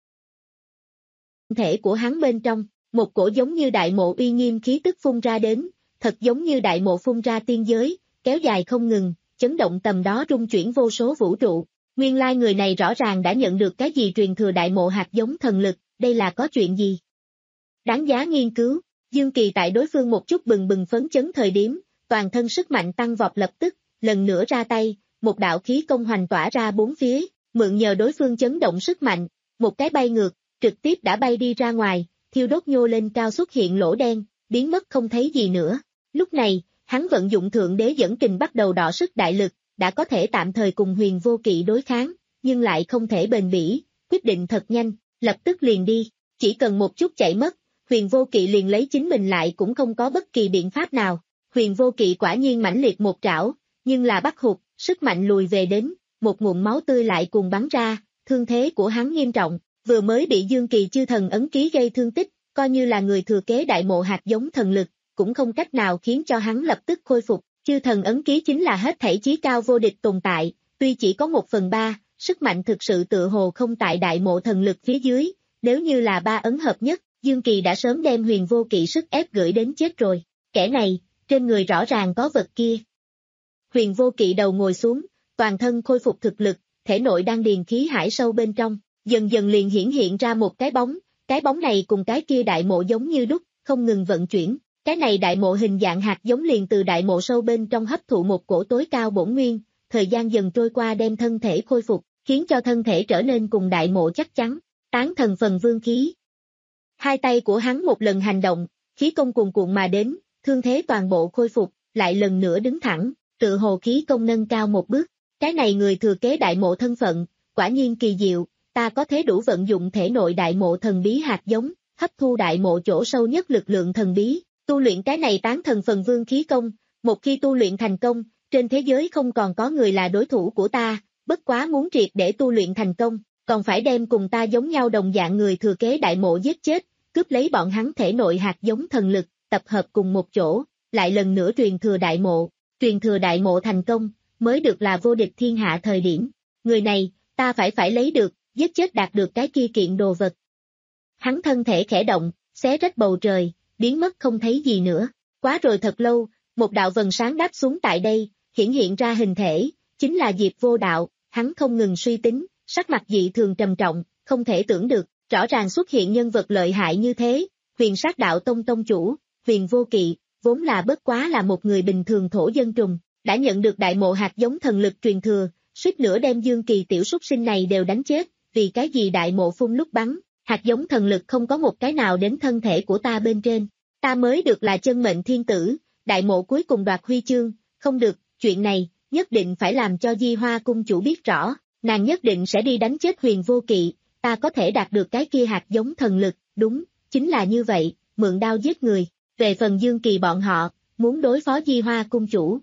Thể của hắn bên trong, một cổ giống như đại mộ uy nghiêm khí tức phun ra đến, thật giống như đại mộ phun ra tiên giới, kéo dài không ngừng, chấn động tầm đó rung chuyển vô số vũ trụ. Nguyên lai người này rõ ràng đã nhận được cái gì truyền thừa đại mộ hạt giống thần lực, đây là có chuyện gì? Đáng giá nghiên cứu, Dương Kỳ tại đối phương một chút bừng bừng phấn chấn thời điểm, toàn thân sức mạnh tăng vọt lập tức, lần nữa ra tay, một đạo khí công hoành tỏa ra bốn phía, mượn nhờ đối phương chấn động sức mạnh, một cái bay ngược, trực tiếp đã bay đi ra ngoài, thiêu đốt nhô lên cao xuất hiện lỗ đen, biến mất không thấy gì nữa. Lúc này, hắn vận dụng thượng đế dẫn kình bắt đầu đọ sức đại lực, đã có thể tạm thời cùng Huyền Vô Kỵ đối kháng, nhưng lại không thể bền bỉ, quyết định thật nhanh, lập tức liền đi, chỉ cần một chút chạy mất, Huyền Vô Kỵ liền lấy chính mình lại cũng không có bất kỳ biện pháp nào. Huyền Vô Kỵ quả nhiên mãnh liệt một trảo, nhưng là bắt hụt, sức mạnh lùi về đến, một ngụm máu tươi lại cùng bắn ra, thương thế của hắn nghiêm trọng, vừa mới bị Dương Kỳ chư thần ấn ký gây thương tích, coi như là người thừa kế đại mộ hạt giống thần lực, cũng không cách nào khiến cho hắn lập tức khôi phục. Chư thần ấn ký chính là hết thảy chí cao vô địch tồn tại, tuy chỉ có một phần ba, sức mạnh thực sự tự hồ không tại đại mộ thần lực phía dưới, nếu như là ba ấn hợp nhất, Dương Kỳ đã sớm đem Huyền Vô Kỵ sức ép gửi đến chết rồi, kẻ này, trên người rõ ràng có vật kia. Huyền Vô Kỵ đầu ngồi xuống, toàn thân khôi phục thực lực, thể nội đang điền khí hải sâu bên trong, dần dần liền hiển hiện ra một cái bóng, cái bóng này cùng cái kia đại mộ giống như đúc, không ngừng vận chuyển. Cái này đại mộ hình dạng hạt giống liền từ đại mộ sâu bên trong hấp thụ một cổ tối cao bổn nguyên, thời gian dần trôi qua đem thân thể khôi phục, khiến cho thân thể trở nên cùng đại mộ chắc chắn, tán thần phần vương khí. Hai tay của hắn một lần hành động, khí công cuồn cuộn mà đến, thương thế toàn bộ khôi phục, lại lần nữa đứng thẳng, tự hồ khí công nâng cao một bước. Cái này người thừa kế đại mộ thân phận, quả nhiên kỳ diệu, ta có thể đủ vận dụng thể nội đại mộ thần bí hạt giống, hấp thu đại mộ chỗ sâu nhất lực lượng thần bí. Tu luyện cái này tán thần phần vương khí công, một khi tu luyện thành công, trên thế giới không còn có người là đối thủ của ta, bất quá muốn triệt để tu luyện thành công, còn phải đem cùng ta giống nhau đồng dạng người thừa kế đại mộ giết chết, cướp lấy bọn hắn thể nội hạt giống thần lực, tập hợp cùng một chỗ, lại lần nữa truyền thừa đại mộ, truyền thừa đại mộ thành công, mới được là vô địch thiên hạ thời điểm. Người này, ta phải phải lấy được, giết chết đạt được cái kia kiện đồ vật. Hắn thân thể khẽ động, xé rách bầu trời, biến mất không thấy gì nữa. Quá rồi thật lâu, một đạo vầng sáng đáp xuống tại đây, hiển hiện ra hình thể, chính là Diệp Vô Đạo, hắn không ngừng suy tính, sắc mặt dị thường trầm trọng, không thể tưởng được, rõ ràng xuất hiện nhân vật lợi hại như thế, Huyền Sát Đạo Tông tông chủ, Huyền Vô Kỵ, vốn là bất quá là một người bình thường thổ dân trùng, đã nhận được đại mộ hạt giống thần lực truyền thừa, suýt nữa đem Dương Kỳ tiểu súc sinh này đều đánh chết, vì cái gì đại mộ phun lúc bắn, hạt giống thần lực không có một cái nào đến thân thể của ta bên trên. Ta mới được là chân mệnh thiên tử, đại mộ cuối cùng đoạt huy chương, không được, chuyện này, nhất định phải làm cho Di Hoa cung chủ biết rõ, nàng nhất định sẽ đi đánh chết Huyền Vô Kỵ, ta có thể đạt được cái kia hạt giống thần lực, đúng, chính là như vậy, mượn đao giết người, về phần Dương Kỳ bọn họ, muốn đối phó Di Hoa cung chủ.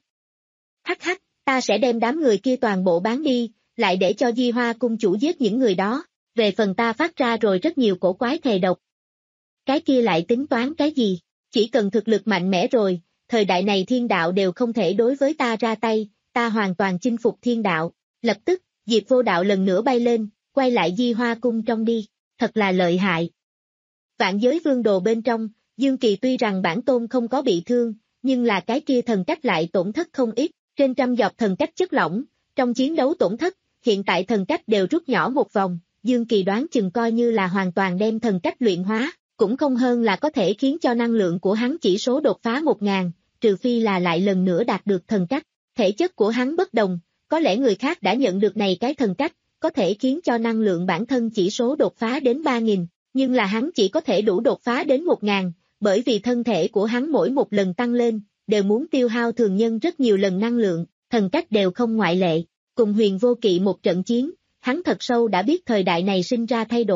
Hắc hắc, ta sẽ đem đám người kia toàn bộ bán đi, lại để cho Di Hoa cung chủ giết những người đó, về phần ta phát ra rồi rất nhiều cổ quái thề độc. Cái kia lại tính toán cái gì? Chỉ cần thực lực mạnh mẽ rồi, thời đại này thiên đạo đều không thể đối với ta ra tay, ta hoàn toàn chinh phục thiên đạo. Lập tức, Diệp Vô Đạo lần nữa bay lên, quay lại Di Hoa cung trong đi, thật là lợi hại. Vạn giới vương đồ bên trong, Dương Kỳ tuy rằng bản tôn không có bị thương, nhưng là cái kia thần cách lại tổn thất không ít, trên trăm giọt thần cách chất lỏng, trong chiến đấu tổn thất, hiện tại thần cách đều rút nhỏ một vòng, Dương Kỳ đoán chừng coi như là hoàn toàn đem thần cách luyện hóa. Cũng không hơn là có thể khiến cho năng lượng của hắn chỉ số đột phá một ngàn, trừ phi là lại lần nữa đạt được thần cách. Thể chất của hắn bất đồng, có lẽ người khác đã nhận được này cái thần cách, có thể khiến cho năng lượng bản thân chỉ số đột phá đến ba nghìn, nhưng là hắn chỉ có thể đủ đột phá đến một ngàn, bởi vì thân thể của hắn mỗi một lần tăng lên, đều muốn tiêu hao thường nhân rất nhiều lần năng lượng, thần cách đều không ngoại lệ. Cùng Huyền Vô Kỵ một trận chiến, hắn thật sâu đã biết thời đại này sinh ra thay đổi,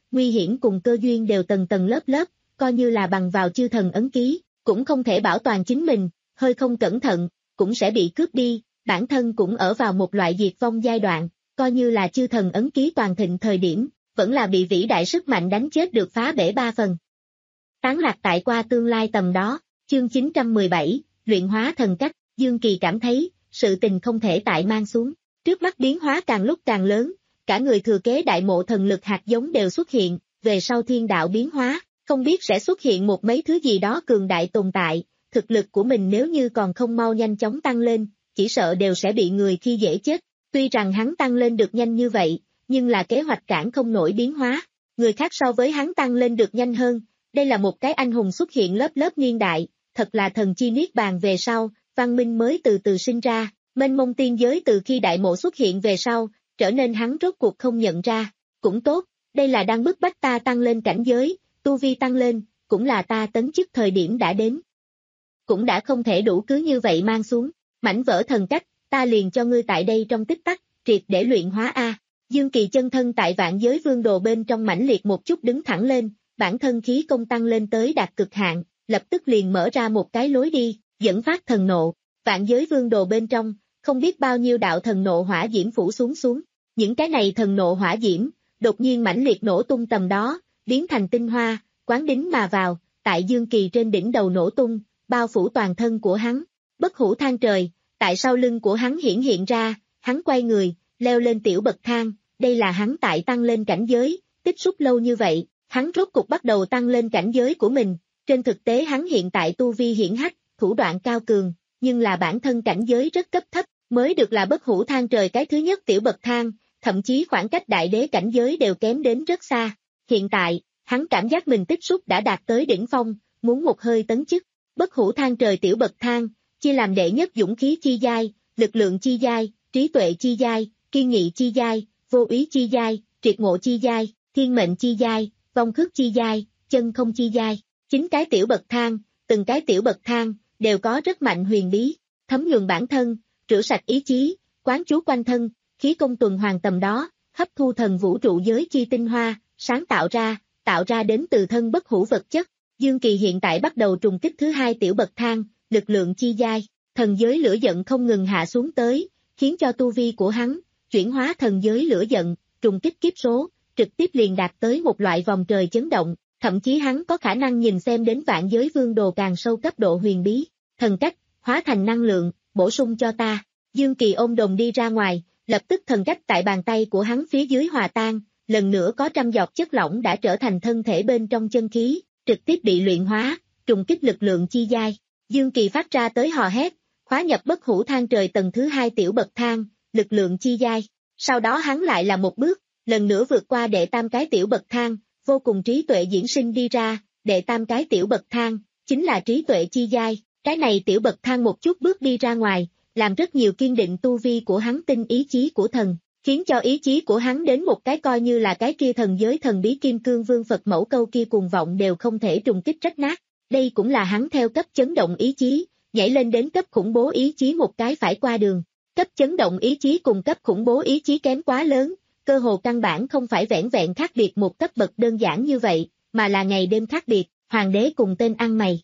nguy hiểm cùng cơ duyên đều tầng tầng lớp lớp, coi như là bằng vào chư thần ấn ký, cũng không thể bảo toàn chính mình, hơi không cẩn thận, cũng sẽ bị cướp đi, bản thân cũng ở vào một loại diệt vong giai đoạn, coi như là chư thần ấn ký toàn thịnh thời điểm, vẫn là bị vĩ đại sức mạnh đánh chết được phá bể ba phần. Tán lạc tại qua tương lai tầm đó, chương chín trăm mười bảy, luyện hóa thần cách, Dương Kỳ cảm thấy, sự tình không thể tại mang xuống, trước mắt biến hóa càng lúc càng lớn, cả người thừa kế đại mộ thần lực hạt giống đều xuất hiện, về sau thiên đạo biến hóa, không biết sẽ xuất hiện một mấy thứ gì đó cường đại tồn tại, thực lực của mình nếu như còn không mau nhanh chóng tăng lên, chỉ sợ đều sẽ bị người khi dễ chết, tuy rằng hắn tăng lên được nhanh như vậy, nhưng là kế hoạch cản không nổi biến hóa, người khác so với hắn tăng lên được nhanh hơn, đây là một cái anh hùng xuất hiện lớp lớp niên đại, thật là thần chi niết bàn về sau, văn minh mới từ từ sinh ra, mênh mông tiên giới từ khi đại mộ xuất hiện về sau, trở nên hắn rốt cuộc không nhận ra, cũng tốt, đây là đang bức bách ta tăng lên cảnh giới, tu vi tăng lên, cũng là ta tấn chức thời điểm đã đến. Cũng đã không thể đủ cứ như vậy mang xuống, mảnh vỡ thần cách, ta liền cho ngươi tại đây trong tích tắc, triệt để luyện hóa A. Dương Kỳ chân thân tại vạn giới vương đồ bên trong mãnh liệt một chút đứng thẳng lên, bản thân khí công tăng lên tới đạt cực hạn, lập tức liền mở ra một cái lối đi, dẫn phát thần nộ, vạn giới vương đồ bên trong, không biết bao nhiêu đạo thần nộ hỏa diễm phủ xuống xuống, những cái này thần nộ hỏa diễm, đột nhiên mãnh liệt nổ tung tầm đó, biến thành tinh hoa, quán đính mà vào, tại Dương Kỳ trên đỉnh đầu nổ tung, bao phủ toàn thân của hắn, bất hủ than trời, tại sau lưng của hắn hiển hiện ra, hắn quay người, leo lên tiểu bậc thang, đây là hắn tại tăng lên cảnh giới, tích xúc lâu như vậy, hắn rốt cục bắt đầu tăng lên cảnh giới của mình, trên thực tế hắn hiện tại tu vi hiển hách, thủ đoạn cao cường, nhưng là bản thân cảnh giới rất cấp thấp, mới được là bất hủ than trời cái thứ nhất tiểu bậc thang, thậm chí khoảng cách đại đế cảnh giới đều kém đến rất xa, hiện tại, hắn cảm giác mình tích xúc đã đạt tới đỉnh phong, muốn một hơi tấn chức, bất hủ than trời tiểu bậc thang, chia làm đệ nhất dũng khí chi giai, lực lượng chi giai, trí tuệ chi giai, kiên nghị chi giai, vô úy chi giai, triệt ngộ chi giai, thiên mệnh chi giai, vong khước chi giai, chân không chi giai, chín cái tiểu bậc thang, từng cái tiểu bậc thang, đều có rất mạnh huyền bí, thấm nhuần bản thân, rửa sạch ý chí, quán chú quanh thân, khí công tuần hoàn tầm đó, hấp thu thần vũ trụ giới chi tinh hoa, sáng tạo ra, tạo ra đến từ thân bất hủ vật chất. Dương Kỳ hiện tại bắt đầu trùng kích thứ hai tiểu bậc thang, lực lượng chi giai, thần giới lửa giận không ngừng hạ xuống tới, khiến cho tu vi của hắn, chuyển hóa thần giới lửa giận, trùng kích kiếp số, trực tiếp liền đạt tới một loại vòng trời chấn động, thậm chí hắn có khả năng nhìn xem đến vạn giới vương đồ càng sâu cấp độ huyền bí, thần cách, hóa thành năng lượng, bổ sung cho ta. Dương Kỳ ôm đồm đi ra ngoài, lập tức thần cách tại bàn tay của hắn phía dưới hòa tan, lần nữa có trăm giọt chất lỏng đã trở thành thân thể bên trong chân khí, trực tiếp bị luyện hóa, trùng kích lực lượng chi giai. Dương Kỳ phát ra tới hò hét, khóa nhập bất hủ than trời tầng thứ hai tiểu bậc thang, lực lượng chi giai. Sau đó hắn lại là một bước, lần nữa vượt qua đệ tam cái tiểu bậc thang, vô cùng trí tuệ diễn sinh đi ra, đệ tam cái tiểu bậc thang, chính là trí tuệ chi giai. Cái này tiểu bậc thang một chút bước đi ra ngoài, làm rất nhiều kiên định tu vi của hắn tinh ý chí của thần, khiến cho ý chí của hắn đến một cái coi như là cái kia thần giới thần bí kim cương vương Phật mẫu câu kia cuồng vọng đều không thể trùng kích rách nát. Đây cũng là hắn theo cấp chấn động ý chí, nhảy lên đến cấp khủng bố ý chí một cái phải qua đường. Cấp chấn động ý chí cùng cấp khủng bố ý chí kém quá lớn, cơ hồ căn bản không phải vẻn vẹn khác biệt một cấp bậc đơn giản như vậy, mà là ngày đêm khác biệt, hoàng đế cùng tên ăn mày.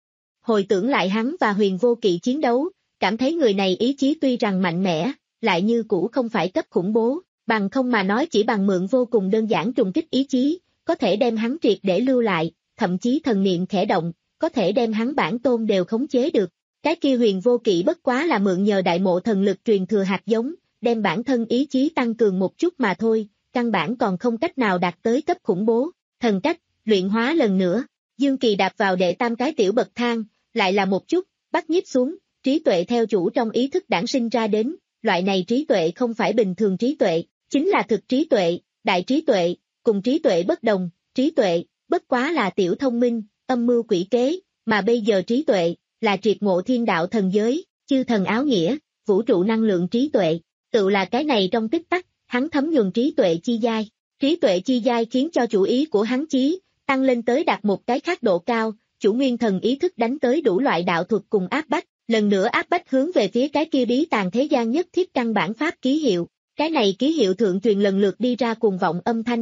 Hồi tưởng lại hắn và Huyền Vô Kỵ chiến đấu, cảm thấy người này ý chí tuy rằng mạnh mẽ, lại như cũ không phải cấp khủng bố, bằng không mà nói chỉ bằng mượn vô cùng đơn giản trùng kích ý chí, có thể đem hắn triệt để lưu lại, thậm chí thần niệm khẽ động, có thể đem hắn bản tôn đều khống chế được. Cái kia Huyền Vô Kỵ bất quá là mượn nhờ đại mộ thần lực truyền thừa hạt giống, đem bản thân ý chí tăng cường một chút mà thôi, căn bản còn không cách nào đạt tới cấp khủng bố. Thần cách, luyện hóa lần nữa, Dương Kỳ đạp vào đệ tam cái tiểu bậc thang, lại là một chút, bắt nhíp xuống, trí tuệ theo chủ trong ý thức đản sinh ra đến, loại này trí tuệ không phải bình thường trí tuệ, chính là thực trí tuệ, đại trí tuệ, cùng trí tuệ bất đồng, trí tuệ, bất quá là tiểu thông minh, âm mưu quỷ kế, mà bây giờ trí tuệ, là triệt ngộ thiên đạo thần giới, chư thần áo nghĩa, vũ trụ năng lượng trí tuệ, tự là cái này trong tích tắc, hắn thấm nhuần trí tuệ chi giai, trí tuệ chi giai khiến cho chủ ý của hắn chí, tăng lên tới đạt một cái khác độ cao, chủ nguyên thần ý thức đánh tới đủ loại đạo thuật cùng áp bách, lần nữa áp bách hướng về phía cái kia bí tàng thế gian nhất thiết căn bản pháp ký hiệu, cái này ký hiệu thượng truyền lần lượt đi ra cuồng vọng âm thanh,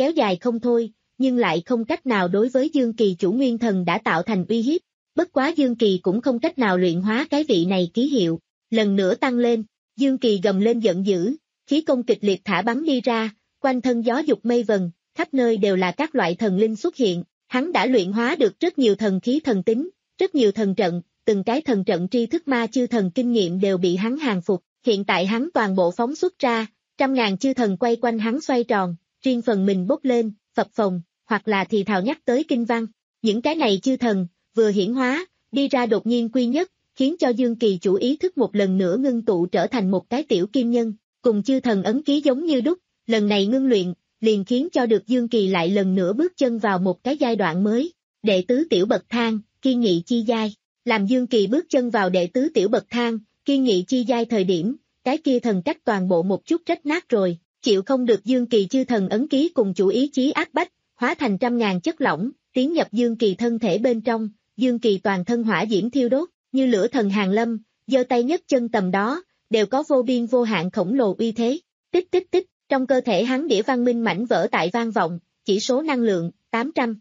kéo dài không thôi, nhưng lại không cách nào đối với Dương Kỳ chủ nguyên thần đã tạo thành uy hiếp. Bất quá Dương Kỳ cũng không cách nào luyện hóa cái vị này ký hiệu, lần nữa tăng lên, Dương Kỳ gầm lên giận dữ, khí công kịch liệt thả bắn đi ra, quanh thân gió dục mây vần, khắp nơi đều là các loại thần linh xuất hiện, hắn đã luyện hóa được rất nhiều thần khí thần tính, rất nhiều thần trận, từng cái thần trận tri thức ma chư thần kinh nghiệm đều bị hắn hàng phục, hiện tại hắn toàn bộ phóng xuất ra, trăm ngàn chư thần quay quanh hắn xoay tròn, riêng phần mình bốc lên, phập phồng, hoặc là thì thào nhắc tới kinh văn, những cái này chư thần, vừa hiển hóa, đi ra đột nhiên quy nhất, khiến cho Dương Kỳ chủ ý thức một lần nữa ngưng tụ trở thành một cái tiểu kim nhân, cùng chư thần ấn ký giống như đúc, lần này ngưng luyện, liền khiến cho được Dương Kỳ lại lần nữa bước chân vào một cái giai đoạn mới, đệ tứ tiểu bậc thang, kiên nghị chi giai, làm Dương Kỳ bước chân vào đệ tứ tiểu bậc thang, kiên nghị chi giai thời điểm, cái kia thần cách toàn bộ một chút rách nát rồi, chịu không được Dương Kỳ chư thần ấn ký cùng chủ ý chí áp bách, hóa thành trăm ngàn chất lỏng, tiến nhập Dương Kỳ thân thể bên trong, Dương Kỳ toàn thân hỏa diễm thiêu đốt, như lửa thần hàng lâm, giơ tay nhấc chân tầm đó, đều có vô biên vô hạn khổng lồ uy thế, tích tích tích, trong cơ thể hắn đĩa văn minh mảnh vỡ tại vang vọng, chỉ số năng lượng, tám trăm,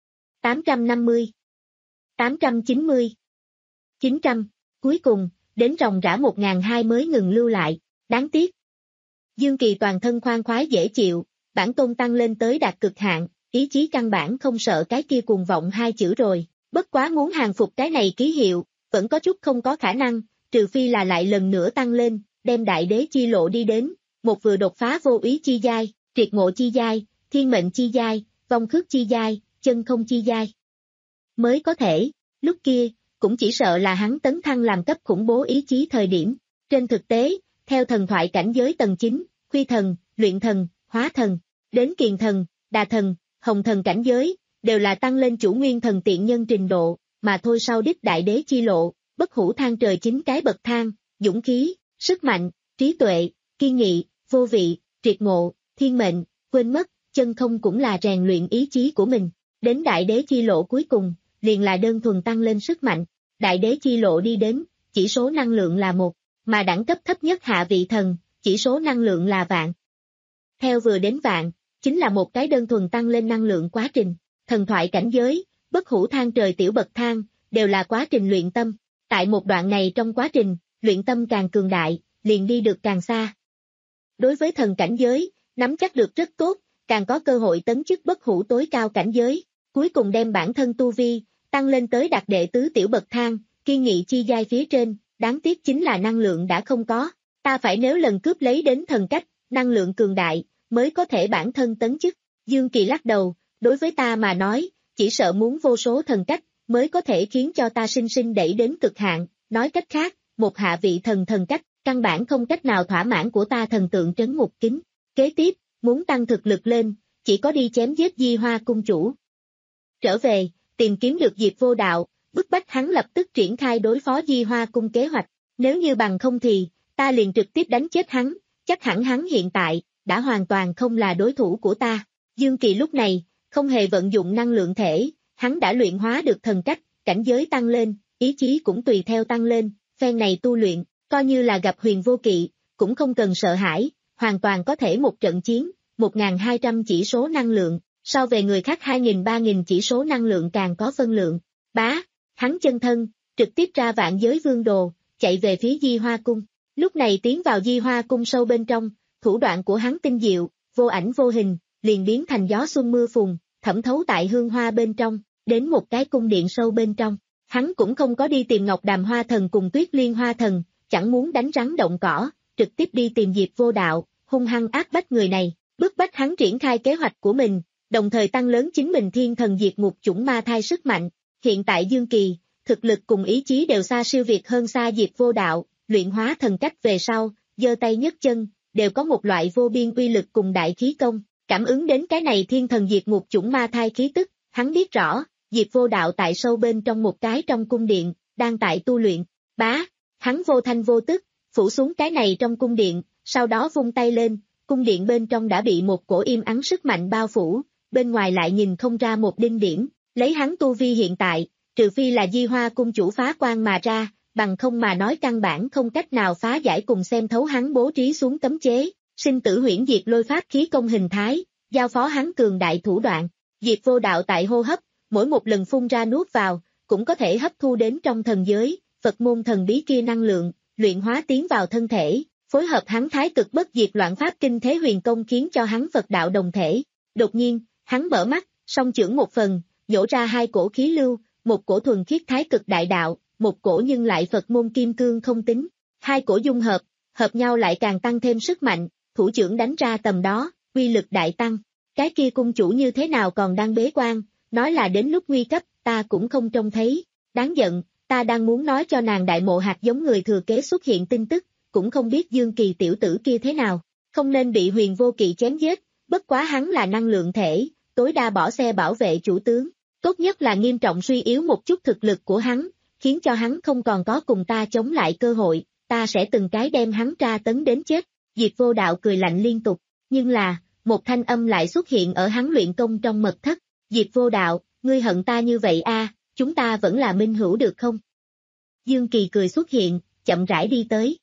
tám trăm năm mươi, tám trăm chín mươi, chín trăm, cuối cùng, đến ròng rã một nghìn hai trăm mới ngừng lưu lại, đáng tiếc. Dương Kỳ toàn thân khoan khoái dễ chịu, bản tôn tăng lên tới đạt cực hạn, ý chí căn bản không sợ cái kia cuồng vọng hai chữ rồi, bất quá muốn hàng phục cái này ký hiệu, vẫn có chút không có khả năng, trừ phi là lại lần nữa tăng lên, đem đại đế chi lộ đi đến, một vừa đột phá vô ý chi giai, triệt ngộ chi giai, thiên mệnh chi giai, vong khước chi giai, chân không chi giai. Mới có thể, lúc kia, cũng chỉ sợ là hắn tấn thăng làm cấp khủng bố ý chí thời điểm. Trên thực tế, theo thần thoại cảnh giới tầng chín, khuy thần, luyện thần, hóa thần, đến kiền thần, đà thần, hồng thần cảnh giới, đều là tăng lên chủ nguyên thần tiện nhân trình độ, mà thôi sau đích đại đế chi lộ, bất hủ thang trời chín cái bậc thang, dũng khí, sức mạnh, trí tuệ, kiên nghị, vô vị, triệt ngộ, thiên mệnh, quên mất, chân không cũng là rèn luyện ý chí của mình. Đến đại đế chi lộ cuối cùng, liền là đơn thuần tăng lên sức mạnh. Đại đế chi lộ đi đến, chỉ số năng lượng là một, mà đẳng cấp thấp nhất hạ vị thần, chỉ số năng lượng là vạn. Theo vừa đến vạn, chính là một cái đơn thuần tăng lên năng lượng quá trình. Thần thoại cảnh giới, bất hủ thang trời tiểu bậc thang, đều là quá trình luyện tâm. Tại một đoạn này trong quá trình, luyện tâm càng cường đại, liền đi được càng xa. Đối với thần cảnh giới, nắm chắc được rất tốt, càng có cơ hội tấn chức bất hủ tối cao cảnh giới, cuối cùng đem bản thân tu vi, tăng lên tới đạt đệ tứ tiểu bậc thang, kiên nghị chi giai phía trên, đáng tiếc chính là năng lượng đã không có, ta phải nếu lần cướp lấy đến thần cách, năng lượng cường đại, mới có thể bản thân tấn chức. Dương Kỳ lắc đầu, đối với ta mà nói, chỉ sợ muốn vô số thần cách, mới có thể khiến cho ta sinh sinh đẩy đến cực hạn, nói cách khác, một hạ vị thần thần cách, căn bản không cách nào thỏa mãn của ta thần tượng trấn ngục kính. Kế tiếp, muốn tăng thực lực lên, chỉ có đi chém giết Di Hoa cung chủ. Trở về, tìm kiếm được Diệp Vô Đạo, bức bách hắn lập tức triển khai đối phó Di Hoa cung kế hoạch, nếu như bằng không thì, ta liền trực tiếp đánh chết hắn, chắc hẳn hắn hiện tại, đã hoàn toàn không là đối thủ của ta. Dương Kỳ lúc này, không hề vận dụng năng lượng thể, hắn đã luyện hóa được thần cách, cảnh giới tăng lên, ý chí cũng tùy theo tăng lên, phen này tu luyện, coi như là gặp Huyền Vô Kỵ, cũng không cần sợ hãi, hoàn toàn có thể một trận chiến, một nghìn hai trăm chỉ số năng lượng, so về người khác hai nghìn ba nghìn chỉ số năng lượng càng có phân lượng. Bá, hắn chân thân, trực tiếp ra vạn giới vương đồ, chạy về phía Di Hoa cung. Lúc này tiến vào Di Hoa cung sâu bên trong, thủ đoạn của hắn tinh diệu, vô ảnh vô hình, liền biến thành gió xuân mưa phùn, thẩm thấu tại hương hoa bên trong, đến một cái cung điện sâu bên trong. Hắn cũng không có đi tìm Ngọc Đàm Hoa Thần cùng Tuyết Liên Hoa Thần, chẳng muốn đánh rắn động cỏ, trực tiếp đi tìm Diệp Vô Đạo, hung hăng áp bách người này, bức bách hắn triển khai kế hoạch của mình, đồng thời tăng lớn chính mình thiên thần diệt ngục chủng ma thai sức mạnh. Hiện tại Dương Kỳ, thực lực cùng ý chí đều xa siêu việt hơn xa Diệp Vô Đạo, luyện hóa thần cách về sau, giơ tay nhấc chân, đều có một loại vô biên uy lực cùng đại khí công, cảm ứng đến cái này thiên thần diệt ngục chủng ma thai khí tức, hắn biết rõ, Diệp Vô Đạo tại sâu bên trong một cái trong cung điện, đang tại tu luyện. Bá, hắn vô thanh vô tức, phủ xuống cái này trong cung điện, sau đó vung tay lên, cung điện bên trong đã bị một cổ im ắng sức mạnh bao phủ, bên ngoài lại nhìn không ra một đinh điểm, lấy hắn tu vi hiện tại, trừ phi là Di Hoa cung chủ phá quan mà ra, bằng không mà nói căn bản không cách nào phá giải cùng xem thấu hắn bố trí xuống cấm chế, sinh tử huyễn diệt lôi pháp khí công hình thái, giao phó hắn cường đại thủ đoạn. Diệp Vô Đạo tại hô hấp, mỗi một lần phun ra nuốt vào, cũng có thể hấp thu đến trong thần giới, Phật môn thần bí kia năng lượng, luyện hóa tiến vào thân thể, phối hợp hắn thái cực bất diệt loạn pháp kinh thế huyền công khiến cho hắn Phật đạo đồng thể. Đột nhiên, hắn mở mắt, song chưởng một phần, nhổ ra hai cổ khí lưu, một cổ thuần khiết thái cực đại đạo, một cổ nhưng lại Phật môn kim cương không tính. Hai cổ dung hợp, hợp nhau lại càng tăng thêm sức mạnh, thủ chưởng đánh ra tầm đó, uy lực đại tăng. Cái kia cung chủ như thế nào còn đang bế quan, nói là đến lúc nguy cấp, ta cũng không trông thấy. Đáng giận, ta đang muốn nói cho nàng đại mộ hạt giống người thừa kế xuất hiện tin tức, cũng không biết Dương Kỳ tiểu tử kia thế nào, không nên bị Huyền Vô Kỵ chém giết, bất quá hắn là năng lượng thể, tối đa bỏ xe bảo vệ chủ tướng, tốt nhất là nghiêm trọng suy yếu một chút thực lực của hắn, khiến cho hắn không còn có cùng ta chống lại cơ hội, ta sẽ từng cái đem hắn tra tấn đến chết. Diệp Vô Đạo cười lạnh liên tục, nhưng là, một thanh âm lại xuất hiện ở hắn luyện công trong mật thất. Diệp Vô Đạo, ngươi hận ta như vậy a, à, chúng ta vẫn là minh hữu được không? Dương Kỳ cười xuất hiện, chậm rãi đi tới.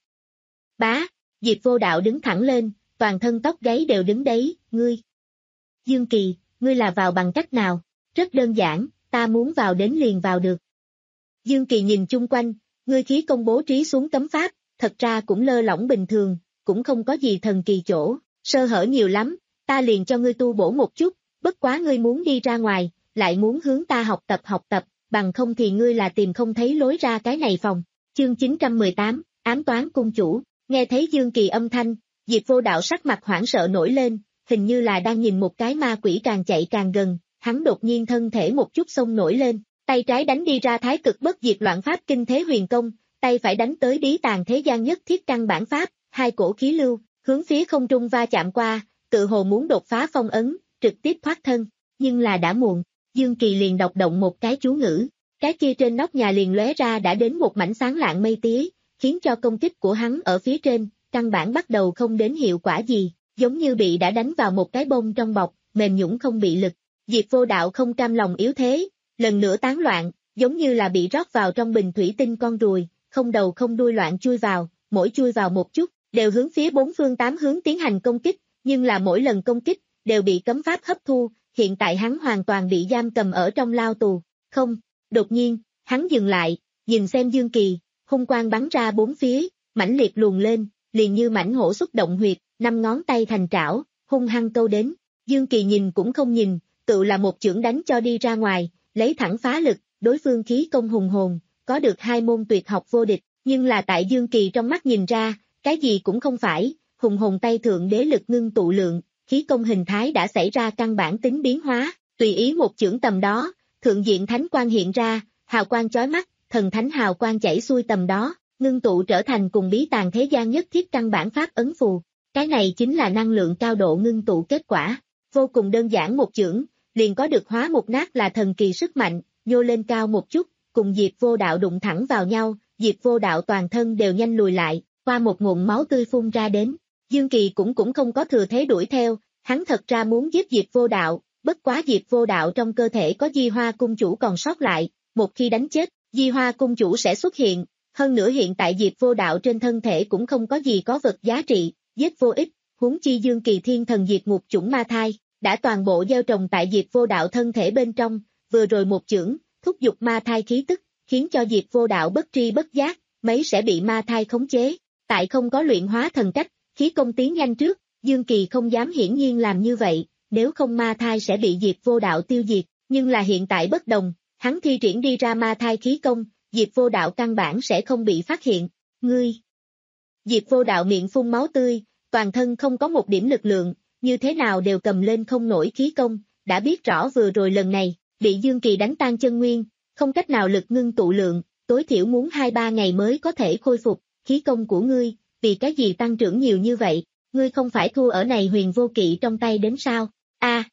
Bá, Diệp Vô Đạo đứng thẳng lên, toàn thân tóc gáy đều đứng đấy, ngươi. Dương Kỳ, ngươi là vào bằng cách nào? Rất đơn giản, ta muốn vào đến liền vào được. Dương Kỳ nhìn chung quanh, ngươi khí công bố trí xuống cấm pháp, thật ra cũng lơ lỏng bình thường, cũng không có gì thần kỳ chỗ, sơ hở nhiều lắm, ta liền cho ngươi tu bổ một chút, bất quá ngươi muốn đi ra ngoài, lại muốn hướng ta học tập học tập, bằng không thì ngươi là tìm không thấy lối ra cái này phòng. Chương chín trăm mười tám, ám toán cung chủ, nghe thấy Dương Kỳ âm thanh, Diệp Vô Đạo sắc mặt hoảng sợ nổi lên, hình như là đang nhìn một cái ma quỷ càng chạy càng gần, hắn đột nhiên thân thể một chút xông nổi lên, tay trái đánh đi ra thái cực bất diệt loạn pháp kinh thế huyền công, tay phải đánh tới bí tàng thế gian nhất thiết căn bản pháp, hai cổ khí lưu, hướng phía không trung va chạm qua, tự hồ muốn đột phá phong ấn, trực tiếp thoát thân, nhưng là đã muộn, Dương Kỳ liền đọc động một cái chú ngữ, cái kia trên nóc nhà liền lóe ra đã đến một mảnh sáng lạng mây tía, khiến cho công kích của hắn ở phía trên, căn bản bắt đầu không đến hiệu quả gì, giống như bị đã đánh vào một cái bông trong bọc, mềm nhũn không bị lực. Diệp Vô Đạo không cam lòng yếu thế, lần nữa tán loạn, giống như là bị rót vào trong bình thủy tinh con ruồi, không đầu không đuôi loạn chui vào, mỗi chui vào một chút, đều hướng phía bốn phương tám hướng tiến hành công kích, nhưng là mỗi lần công kích, đều bị cấm pháp hấp thu, hiện tại hắn hoàn toàn bị giam cầm ở trong lao tù. Không, đột nhiên, hắn dừng lại, nhìn xem Dương Kỳ, hung quang bắn ra bốn phía, mãnh liệt luồn lên, liền như mãnh hổ xúc động huyệt, năm ngón tay thành trảo, hung hăng câu đến. Dương Kỳ nhìn cũng không nhìn, tự là một chưởng đánh cho đi ra ngoài, lấy thẳng phá lực, đối phương khí công hùng hồn, có được hai môn tuyệt học vô địch, nhưng là tại Dương Kỳ trong mắt nhìn ra, cái gì cũng không phải, hùng hồn tay thượng đế lực ngưng tụ lượng, khí công hình thái đã xảy ra căn bản tính biến hóa, tùy ý một chưởng tầm đó, thượng diện thánh quang hiện ra, hào quang chói mắt, thần thánh hào quang chảy xuôi tầm đó, ngưng tụ trở thành cùng bí tàng thế gian nhất thiết căn bản pháp ấn phù. Cái này chính là năng lượng cao độ ngưng tụ kết quả, vô cùng đơn giản một chưởng, liền có được hóa một nát là thần kỳ sức mạnh, nhô lên cao một chút, cùng Diệp Vô Đạo đụng thẳng vào nhau, Diệp Vô Đạo toàn thân đều nhanh lùi lại, qua một ngụm máu tươi phun ra đến. Dương Kỳ cũng cũng không có thừa thế đuổi theo, hắn thật ra muốn giết Diệp Vô Đạo, bất quá Diệp Vô Đạo trong cơ thể có Di Hoa cung chủ còn sót lại, một khi đánh chết, Di Hoa cung chủ sẽ xuất hiện, hơn nữa hiện tại Diệp Vô Đạo trên thân thể cũng không có gì có vật giá trị, giết vô ích, huống chi Dương Kỳ thiên thần diệt ngục chủng ma thai, đã toàn bộ gieo trồng tại Diệp Vô Đạo thân thể bên trong, vừa rồi một chưởng, thúc giục ma thai khí tức, khiến cho Diệp Vô Đạo bất tri bất giác, mấy sẽ bị ma thai khống chế, tại không có luyện hóa thần cách, khí công tiến nhanh trước, Dương Kỳ không dám hiển nhiên làm như vậy, nếu không ma thai sẽ bị Diệp Vô Đạo tiêu diệt, nhưng là hiện tại bất đồng, hắn thi triển đi ra ma thai khí công, Diệp Vô Đạo căn bản sẽ không bị phát hiện, ngươi. Diệp Vô Đạo miệng phun máu tươi, toàn thân không có một điểm lực lượng, như thế nào đều cầm lên không nổi khí công, đã biết rõ vừa rồi lần này, bị Dương Kỳ đánh tan chân nguyên, không cách nào lực ngưng tụ lượng, tối thiểu muốn hai ba ngày mới có thể khôi phục, khí công của ngươi, vì cái gì tăng trưởng nhiều như vậy, ngươi không phải thua ở này Huyền Vô Kỵ trong tay đến sao? A, à,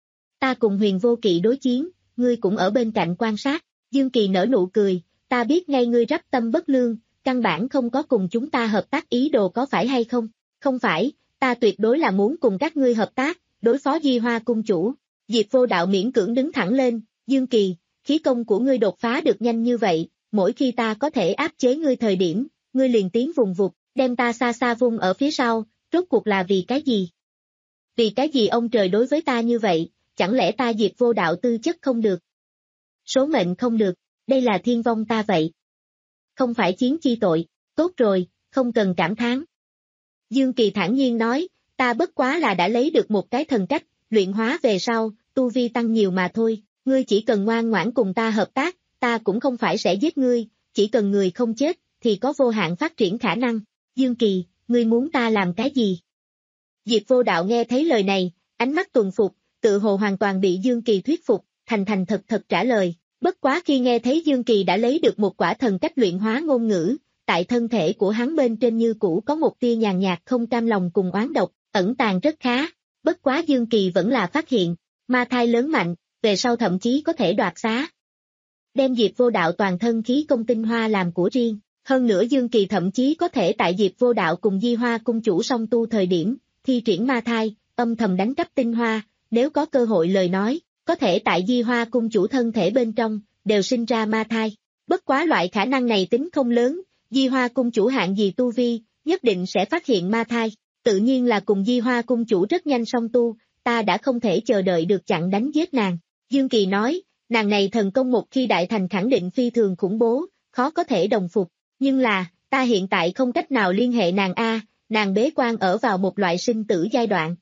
ta cùng Huyền Vô Kỵ đối chiến, ngươi cũng ở bên cạnh quan sát, Dương Kỳ nở nụ cười, ta biết ngay ngươi rắp tâm bất lương, căn bản không có cùng chúng ta hợp tác ý đồ có phải hay không? Không phải, ta tuyệt đối là muốn cùng các ngươi hợp tác, đối phó Di Hoa cung chủ. Diệp Vô Đạo miễn cưỡng đứng thẳng lên, Dương Kỳ, khí công của ngươi đột phá được nhanh như vậy, mỗi khi ta có thể áp chế ngươi thời điểm, ngươi liền tiến vùng vụt, đem ta xa xa vung ở phía sau, rốt cuộc là vì cái gì? Vì cái gì ông trời đối với ta như vậy, chẳng lẽ ta Diệp Vô Đạo tư chất không được? Số mệnh không được, đây là thiên vong ta vậy. Không phải chiến chi tội, tốt rồi, không cần cảm thán. Dương Kỳ thản nhiên nói, ta bất quá là đã lấy được một cái thần cách, luyện hóa về sau, tu vi tăng nhiều mà thôi, ngươi chỉ cần ngoan ngoãn cùng ta hợp tác, ta cũng không phải sẽ giết ngươi, chỉ cần người không chết, thì có vô hạn phát triển khả năng. Dương Kỳ, ngươi muốn ta làm cái gì? Diệp Vô Đạo nghe thấy lời này, ánh mắt tuần phục, tự hồ hoàn toàn bị Dương Kỳ thuyết phục, thành thành thật thật trả lời. Bất quá khi nghe thấy Dương Kỳ đã lấy được một quả thần cách luyện hóa ngôn ngữ, tại thân thể của hắn bên trên như cũ có một tia nhàn nhạt không cam lòng cùng oán độc, ẩn tàng rất khá. Bất quá Dương Kỳ vẫn là phát hiện, ma thai lớn mạnh, về sau thậm chí có thể đoạt xá. Đem Diệp Vô Đạo toàn thân khí công tinh hoa làm của riêng, hơn nữa Dương Kỳ thậm chí có thể tại Diệp Vô Đạo cùng Di Hoa cung chủ song tu thời điểm, thi triển ma thai, âm thầm đánh cắp tinh hoa, nếu có cơ hội lời nói, có thể tại Di Hoa cung chủ thân thể bên trong, đều sinh ra ma thai. Bất quá loại khả năng này tính không lớn, Di Hoa cung chủ hạng gì tu vi, nhất định sẽ phát hiện ma thai, tự nhiên là cùng Di Hoa cung chủ rất nhanh song tu, ta đã không thể chờ đợi được chặn đánh giết nàng. Dương Kỳ nói, nàng này thần công một khi đại thành khẳng định phi thường khủng bố, khó có thể đồng phục, nhưng là, ta hiện tại không cách nào liên hệ nàng a, nàng bế quan ở vào một loại sinh tử giai đoạn.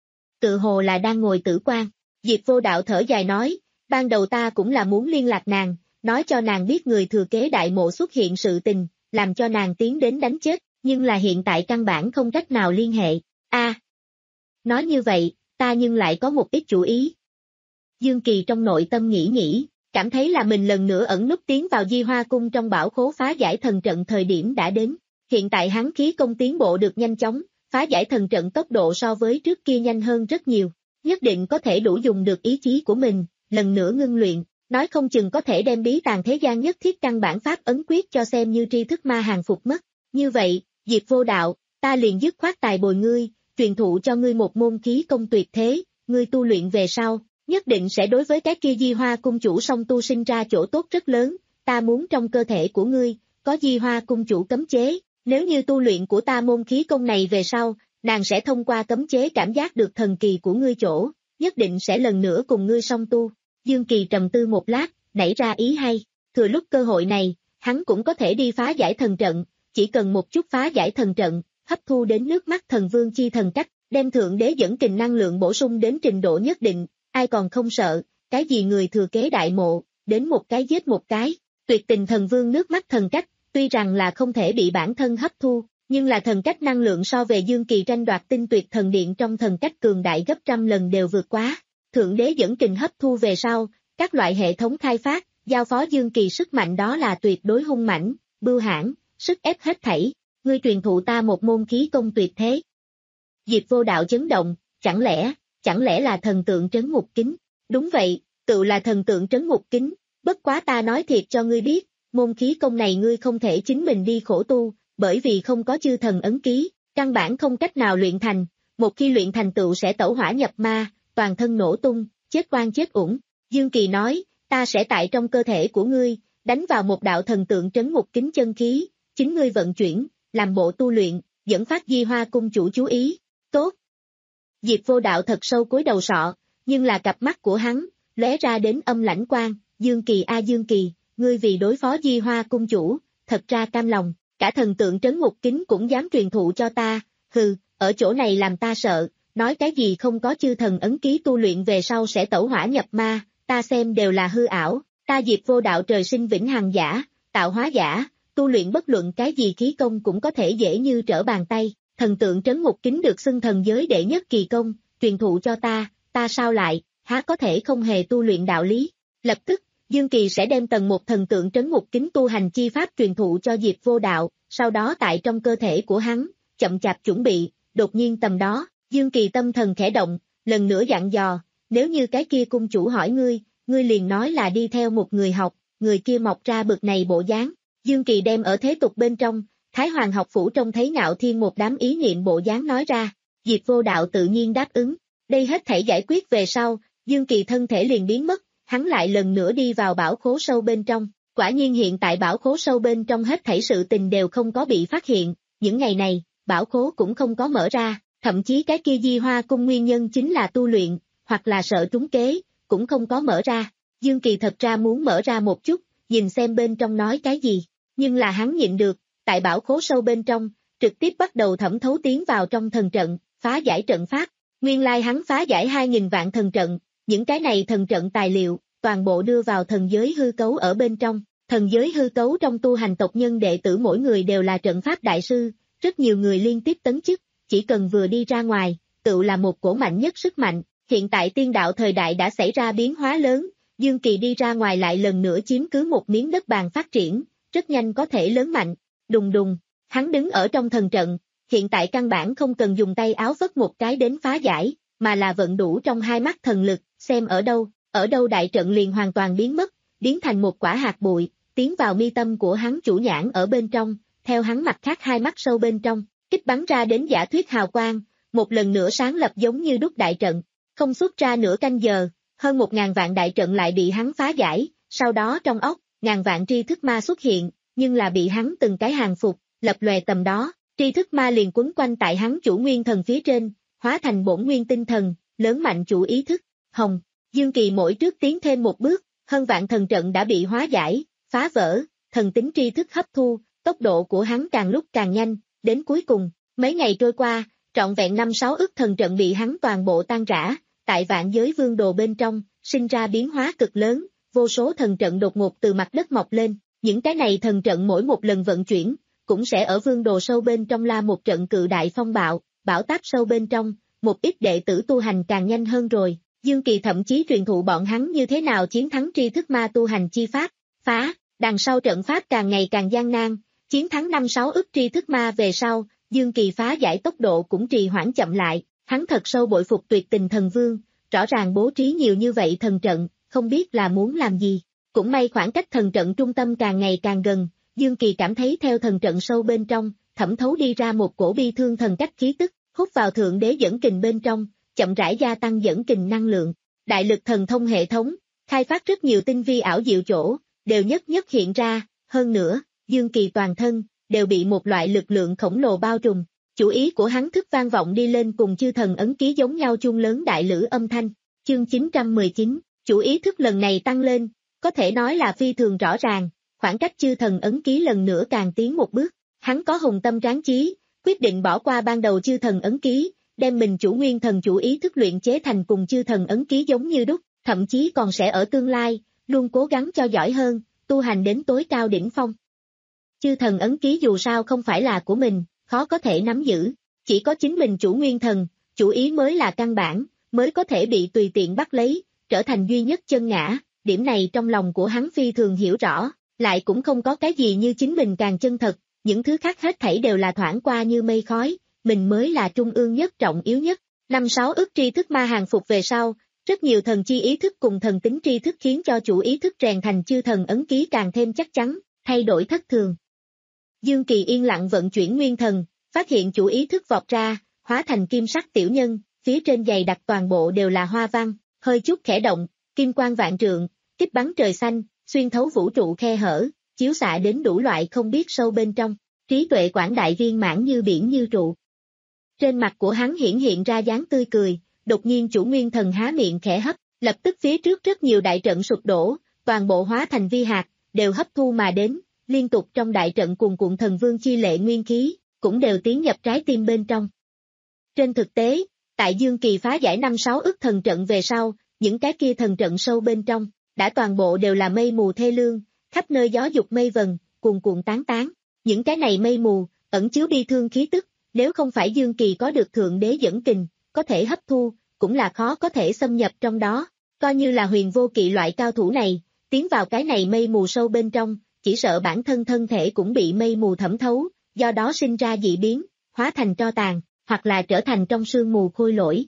Tự hồ là đang ngồi tử quan, Diệp Vô Đạo thở dài nói, ban đầu ta cũng là muốn liên lạc nàng, nói cho nàng biết người thừa kế đại mộ xuất hiện sự tình, làm cho nàng tiến đến đánh chết, nhưng là hiện tại căn bản không cách nào liên hệ. A, à, nói như vậy, ta nhưng lại có một ít chủ ý. Dương Kỳ trong nội tâm nghĩ nghĩ, cảm thấy là mình lần nữa ẩn núp tiến vào Di Hoa cung trong bảo khố phá giải thần trận thời điểm đã đến. Hiện tại hắn khí công tiến bộ được nhanh chóng, phá giải thần trận tốc độ so với trước kia nhanh hơn rất nhiều, nhất định có thể đủ dùng được ý chí của mình, lần nữa ngưng luyện, nói không chừng có thể đem bí tàng thế gian nhất thiết căn bản pháp ấn quyết cho xem như tri thức ma hàng phục mất. Như vậy, Diệp Vô Đạo, ta liền dứt khoát tài bồi ngươi, truyền thụ cho ngươi một môn khí công tuyệt thế, ngươi tu luyện về sau, nhất định sẽ đối với cái kia Di Hoa cung chủ song tu sinh ra chỗ tốt rất lớn, ta muốn trong cơ thể của ngươi, có Di Hoa cung chủ cấm chế, nếu như tu luyện của ta môn khí công này về sau, nàng sẽ thông qua cấm chế cảm giác được thần kỳ của ngươi chỗ, nhất định sẽ lần nữa cùng ngươi song tu. Dương Kỳ trầm tư một lát, nảy ra ý hay, thừa lúc cơ hội này, hắn cũng có thể đi phá giải thần trận, chỉ cần một chút phá giải thần trận, hấp thu đến nước mắt thần vương chi thần cách, đem thượng đế dẫn kình năng lượng bổ sung đến trình độ nhất định, ai còn không sợ, cái gì người thừa kế đại mộ, đến một cái giết một cái, tuyệt tình thần vương nước mắt thần cách, tuy rằng là không thể bị bản thân hấp thu, nhưng là thần cách năng lượng so về Dương Kỳ tranh đoạt tinh tuyệt thần điện trong thần cách cường đại gấp trăm lần đều vượt quá. Thượng đế dẫn kình hấp thu về sau, các loại hệ thống khai phát, giao phó Dương Kỳ sức mạnh đó là tuyệt đối hung mãnh, bưu hãn, sức ép hết thảy, ngươi truyền thụ ta một môn khí công tuyệt thế. Diệp Vô Đạo chấn động, chẳng lẽ, chẳng lẽ là thần tượng trấn ngục kính? Đúng vậy, tự là thần tượng trấn ngục kính, bất quá ta nói thiệt cho ngươi biết, môn khí công này ngươi không thể chính mình đi khổ tu, bởi vì không có chư thần ấn ký, căn bản không cách nào luyện thành, một khi luyện thành tựu sẽ tẩu hỏa nhập ma, toàn thân nổ tung, chết oan chết uổng. Dương Kỳ nói, ta sẽ tại trong cơ thể của ngươi, đánh vào một đạo thần tượng trấn ngục kính chân khí, chính ngươi vận chuyển, làm bộ tu luyện, dẫn phát Di Hoa cung chủ chú ý. Tốt. Diệp Vô Đạo thật sâu cúi đầu sọ, nhưng là cặp mắt của hắn, lóe ra đến âm lãnh quang, Dương Kỳ a Dương Kỳ, ngươi vì đối phó Di Hoa cung chủ, thật ra cam lòng, cả thần tượng trấn ngục kính cũng dám truyền thụ cho ta, hừ, ở chỗ này làm ta sợ, nói cái gì không có chư thần ấn ký tu luyện về sau sẽ tẩu hỏa nhập ma, ta xem đều là hư ảo, ta Diệp Vô Đạo trời sinh vĩnh hằng giả, tạo hóa giả, tu luyện bất luận cái gì khí công cũng có thể dễ như trở bàn tay, thần tượng trấn ngục kính được xưng thần giới đệ nhất kỳ công, truyền thụ cho ta, ta sao lại, há có thể không hề tu luyện đạo lý. Lập tức, Dương Kỳ sẽ đem tầng một thần tượng trấn ngục kính tu hành chi pháp truyền thụ cho Diệp Vô Đạo, sau đó tại trong cơ thể của hắn, chậm chạp chuẩn bị, đột nhiên tầm đó, Dương Kỳ tâm thần khẽ động, lần nữa dặn dò, nếu như cái kia cung chủ hỏi ngươi, ngươi liền nói là đi theo một người học, người kia mọc ra bực này bộ dáng. Dương Kỳ đem ở thế tục bên trong, Thái Hoàng học phủ trông thấy Ngạo Thiên một đám ý niệm bộ dáng nói ra, Diệp Vô Đạo tự nhiên đáp ứng, đây hết thảy giải quyết về sau, Dương Kỳ thân thể liền biến mất, hắn lại lần nữa đi vào bảo khố sâu bên trong, quả nhiên hiện tại bảo khố sâu bên trong hết thảy sự tình đều không có bị phát hiện, những ngày này, bảo khố cũng không có mở ra, Thậm chí cái kia Di Hoa cung nguyên nhân chính là tu luyện, hoặc là sợ trúng kế, cũng không có mở ra. Dương Kỳ thật ra muốn mở ra một chút, nhìn xem bên trong nói cái gì, nhưng là hắn nhịn được, tại bảo khố sâu bên trong, trực tiếp bắt đầu thẩm thấu tiến vào trong thần trận, phá giải trận pháp. Nguyên lai hắn phá giải hai nghìn vạn thần trận, những cái này thần trận tài liệu, toàn bộ đưa vào thần giới hư cấu ở bên trong. Thần giới hư cấu trong tu hành tộc nhân đệ tử mỗi người đều là trận pháp đại sư, rất nhiều người liên tiếp tấn chức, chỉ cần vừa đi ra ngoài, tự là một cổ mạnh nhất sức mạnh. Hiện tại tiên đạo thời đại đã xảy ra biến hóa lớn, Dương Kỳ đi ra ngoài lại lần nữa chiếm cứ một miếng đất bàn phát triển, rất nhanh có thể lớn mạnh. Đùng đùng, hắn đứng ở trong thần trận, hiện tại căn bản không cần dùng tay áo vất một cái đến phá giải, mà là vận đủ trong hai mắt thần lực, xem ở đâu, ở đâu đại trận liền hoàn toàn biến mất, biến thành một quả hạt bụi, tiến vào mi tâm của hắn chủ nhãn ở bên trong, theo hắn mặt khác hai mắt sâu bên trong, kích bắn ra đến giả thuyết hào quang, một lần nữa sáng lập giống như đúc đại trận, không xuất ra nửa canh giờ, hơn một ngàn vạn đại trận lại bị hắn phá giải, sau đó trong óc, ngàn vạn tri thức ma xuất hiện, nhưng là bị hắn từng cái hàng phục, lập lòe tầm đó, tri thức ma liền quấn quanh tại hắn chủ nguyên thần phía trên, hóa thành bổn nguyên tinh thần, lớn mạnh chủ ý thức, hồng, Dương Kỳ mỗi trước tiến thêm một bước, hơn vạn thần trận đã bị hóa giải, phá vỡ, thần tính tri thức hấp thu, tốc độ của hắn càng lúc càng nhanh, đến cuối cùng, mấy ngày trôi qua, trọn vẹn năm sáu ức thần trận bị hắn toàn bộ tan rã, tại vạn giới vương đồ bên trong, sinh ra biến hóa cực lớn, vô số thần trận đột ngột từ mặt đất mọc lên, những cái này thần trận mỗi một lần vận chuyển, cũng sẽ ở vương đồ sâu bên trong la một trận cự đại phong bạo, bão táp sâu bên trong, một ít đệ tử tu hành càng nhanh hơn rồi, Dương Kỳ thậm chí truyền thụ bọn hắn như thế nào chiến thắng tri thức ma tu hành chi pháp, phá, đằng sau trận pháp càng ngày càng gian nan, chiến thắng năm sáu ức tri thức ma về sau, Dương Kỳ phá giải tốc độ cũng trì hoãn chậm lại, hắn thật sâu bội phục tuyệt tình thần vương, rõ ràng bố trí nhiều như vậy thần trận, không biết là muốn làm gì, cũng may khoảng cách thần trận trung tâm càng ngày càng gần, Dương Kỳ cảm thấy theo thần trận sâu bên trong, thẩm thấu đi ra một cổ bi thương thần cách khí tức, hút vào thượng đế dẫn kình bên trong, chậm rãi gia tăng dẫn kình năng lượng, đại lực thần thông hệ thống, khai phát rất nhiều tinh vi ảo diệu chỗ, đều nhất nhất hiện ra, hơn nữa, Dương Kỳ toàn thân, đều bị một loại lực lượng khổng lồ bao trùm, chủ ý của hắn thức vang vọng đi lên cùng chư thần ấn ký giống nhau chuông lớn đại lữ âm thanh, chương chín trăm mười chín, chủ ý thức lần này tăng lên, có thể nói là phi thường rõ ràng, khoảng cách chư thần ấn ký lần nữa càng tiến một bước, hắn có hùng tâm tráng chí, quyết định bỏ qua ban đầu chư thần ấn ký, đem mình chủ nguyên thần chủ ý thức luyện chế thành cùng chư thần ấn ký giống như đúc, thậm chí còn sẽ ở tương lai, luôn cố gắng cho giỏi hơn, tu hành đến tối cao đỉnh phong. Chư thần ấn ký dù sao không phải là của mình, khó có thể nắm giữ, chỉ có chính mình chủ nguyên thần, chủ ý mới là căn bản, mới có thể bị tùy tiện bắt lấy, trở thành duy nhất chân ngã, điểm này trong lòng của hắn phi thường hiểu rõ, lại cũng không có cái gì như chính mình càng chân thật, những thứ khác hết thảy đều là thoảng qua như mây khói, mình mới là trung ương nhất trọng yếu nhất. Năm sáu ức tri thức ma hàng phục về sau, rất nhiều thần chi ý thức cùng thần tính tri thức khiến cho chủ ý thức rèn thành chư thần ấn ký càng thêm chắc chắn, thay đổi thất thường. Dương Kỳ yên lặng vận chuyển nguyên thần, phát hiện chủ ý thức vọt ra, hóa thành kim sắc tiểu nhân, phía trên giày đặt toàn bộ đều là hoa văn, hơi chút khẽ động, kim quang vạn trượng, kích bắn trời xanh, xuyên thấu vũ trụ khe hở, chiếu xạ đến đủ loại không biết sâu bên trong, trí tuệ quảng đại viên mãn như biển như trụ. Trên mặt của hắn hiển hiện ra dáng tươi cười, đột nhiên chủ nguyên thần há miệng khẽ hấp, lập tức phía trước rất nhiều đại trận sụp đổ, toàn bộ hóa thành vi hạt, đều hấp thu mà đến, liên tục trong đại trận cuồn cuộn thần vương chi lệ nguyên khí, cũng đều tiến nhập trái tim bên trong. Trên thực tế, tại Dương Kỳ phá giải năm sáu ức thần trận về sau, những cái kia thần trận sâu bên trong, đã toàn bộ đều là mây mù thê lương, khắp nơi gió dục mây vần, cuồn cuộn tán tán, những cái này mây mù, ẩn chứa bi thương khí tức, nếu không phải Dương Kỳ có được thượng đế dẫn kình, có thể hấp thu, cũng là khó có thể xâm nhập trong đó, coi như là huyền vô kỵ loại cao thủ này, tiến vào cái này mây mù sâu bên trong, chỉ sợ bản thân thân thể cũng bị mây mù thẩm thấu, do đó sinh ra dị biến, hóa thành tro tàn, hoặc là trở thành trong sương mù khôi lỗi.